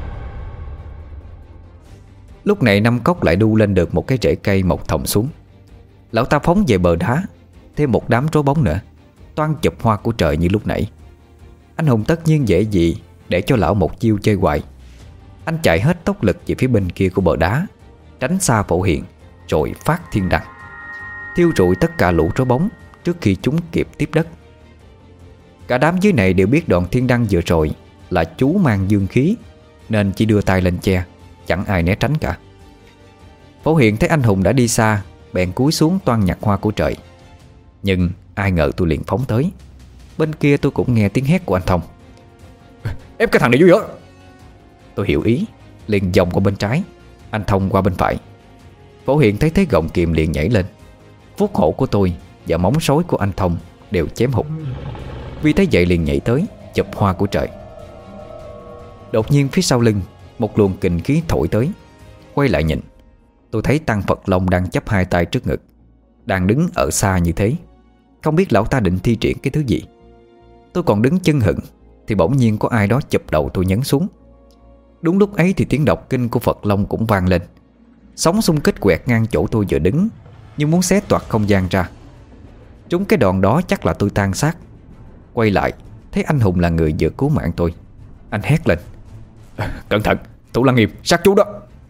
Lúc này Năm Cốc lại đu lên được một cái rễ cây mọc thòng xuống. Lão ta phóng về bờ đá, thêm một đám trố bóng nữa, toan chụp hoa của trời như lúc nãy. Anh hùng tất nhiên dễ gì để cho lão một chiêu chơi hoài. Anh chạy hết tốc lực về phía bên kia của bờ đá, tránh xa Phổ Hiền, rồi phát thiên đăng, thiêu rụi tất cả lũ trố bóng trước khi chúng kịp tiếp đất. Cả đám dưới này đều biết đòn thiên đăng vừa rồi là chú mang dương khí, nên chỉ đưa tay lên che, chẳng ai né tránh cả. Phổ Hiền thấy anh hùng đã đi xa, bèn cúi xuống toan nhặt hoa của trời. Nhưng ai ngờ tôi liền phóng tới. Bên kia tôi cũng nghe tiếng hét của anh Thông: "Ép cái thằng này vô giữa!" Tôi hiểu ý, liền vòng qua bên trái, anh Thông qua bên phải. Phổ Hiền thấy thế gọng kìm liền nhảy lên. Vuốt hổ của tôi và móng sói của anh Thông đều chém hụt. Vì thấy vậy liền nhảy tới chụp hoa của trời. Đột nhiên phía sau lưng một luồng kình khí thổi tới. Quay lại nhìn, tôi thấy Tăng Phật Long đang chắp hai tay trước ngực, đang đứng ở xa như thế. Không biết lão ta định thi triển cái thứ gì. Tôi còn đứng chân hững thì bỗng nhiên có ai đó chụp đầu tôi nhấn xuống. Đúng lúc ấy thì tiếng đọc kinh của Phật Long cũng vang lên. Sóng xung kích quẹt ngang chỗ tôi vừa đứng, như muốn xé toạc không gian ra. Trúng cái đòn đó chắc là tôi tan xác. Quay lại thấy anh hùng là người vừa cứu mạng tôi. Anh hét lên: "Cẩn thận, Thủ Lăng Nghiêm sát chú đó!"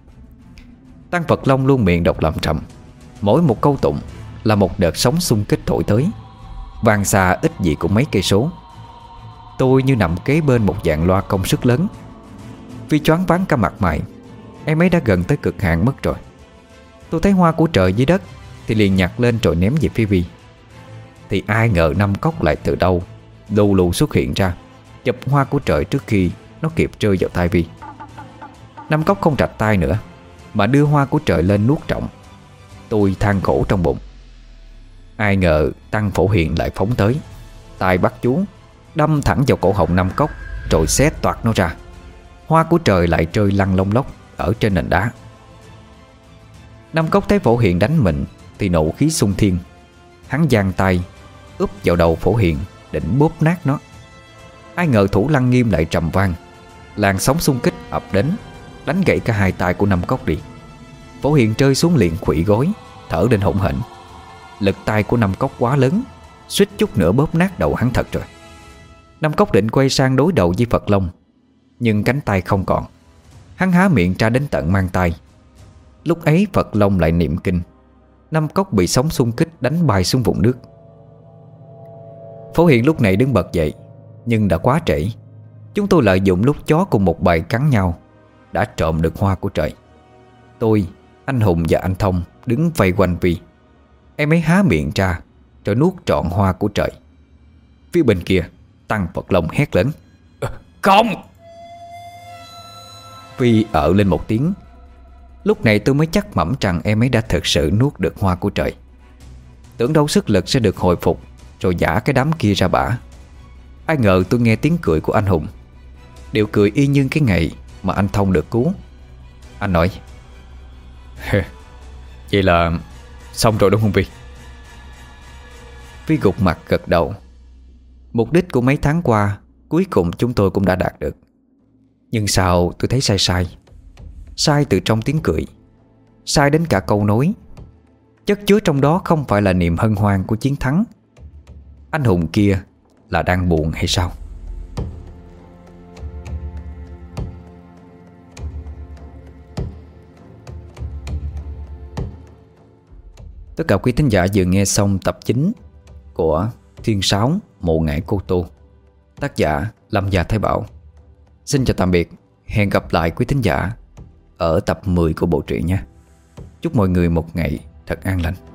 Tăng Phật Long luôn miệng đọc lẩm trầm. Mỗi một câu tụng là một đợt sóng xung kích thổi tới, vang xa ít gì cũng mấy cây số. Tôi như nằm kế bên một dàn loa công suất lớn. Vì choáng váng cả mặt mày, em ấy đã gần tới cực hạn mất rồi. Tôi thấy hoa của trời dưới đất thì liền nhặt lên rồi ném về phía Vi. Thì ai ngờ Năm Cốc lại từ đâu lù lù xuất hiện ra, chụp hoa của trời trước khi nó kịp rơi vào tay Vi. Năm Cốc không rạch tay nữa, mà đưa hoa của trời lên nuốt trọn. Tôi than khổ trong bụng. Ai ngờ Tăng Phổ Hiền lại phóng tới, tay bắt chú, đâm thẳng vào cổ họng Năm Cốc, rồi xé toạc nó ra. Hoa của trời lại rơi lăn lông lốc ở trên nền đá. Năm Cốc thấy Phổ Hiền đánh mình thì nộ khí xung thiên. Hắn giang tay úp vào đầu Phổ Hiền định bóp nát nó. Ai ngờ Thủ Lăng Nghiêm lại trầm vang, làn sóng xung kích ập đến, đánh gãy cả hai tay của Năm Cốc đi. Phổ Hiền rơi xuống liền khuỵu gối, thở lên hổn hển. Lực tay của Năm Cốc quá lớn, suýt chút nữa bóp nát đầu hắn thật rồi. Năm Cốc định quay sang đối đầu với Phật Long, nhưng cánh tay không còn. Hắn há miệng ra đến tận mang tay. Lúc ấy Phật Long lại niệm kinh. Năm Cốc bị sóng xung kích đánh bay xuống vùng nước. Phổ Hiền lúc này đứng bật dậy, nhưng đã quá trễ. Chúng tôi lợi dụng lúc chó cùng một bầy cắn nhau, đã trộm được hoa của trời. Tôi, anh Hùng và anh Thông đứng vây quanh Vi. Em ấy há miệng ra rồi nuốt trọn hoa của trời. Phía bên kia Tăng Phật Long hét lớn: "Không!" Vi ợ lên một tiếng. Lúc này tôi mới chắc mẩm rằng em ấy đã thực sự nuốt được hoa của trời. Tưởng đâu sức lực sẽ được hồi phục, rồi giả cái đám kia ra bả. Ai ngờ tôi nghe tiếng cười của anh Hùng. Điệu cười y như cái ngày mà anh Thông được cứu. Anh nói: "Vậy là xong rồi đúng không Vi?" Vi gục mặt gật đầu. Mục đích của mấy tháng qua cuối cùng chúng tôi cũng đã đạt được. Nhưng sao tôi thấy sai sai. Sai từ trong tiếng cười, sai đến cả câu nói. Chất chứa trong đó không phải là niềm hân hoan của chiến thắng. Anh Hùng kia là đang buồn hay sao? Tất cả quý thính giả vừa nghe xong tập chín của Thiên Sáo Mộ Ngải Cô Tô, tác giả Lâm Gia Thái Bảo. Xin chào tạm biệt, hẹn gặp lại quý thính giả ở tập mười của bộ truyện nha. Chúc mọi người một ngày thật an lành.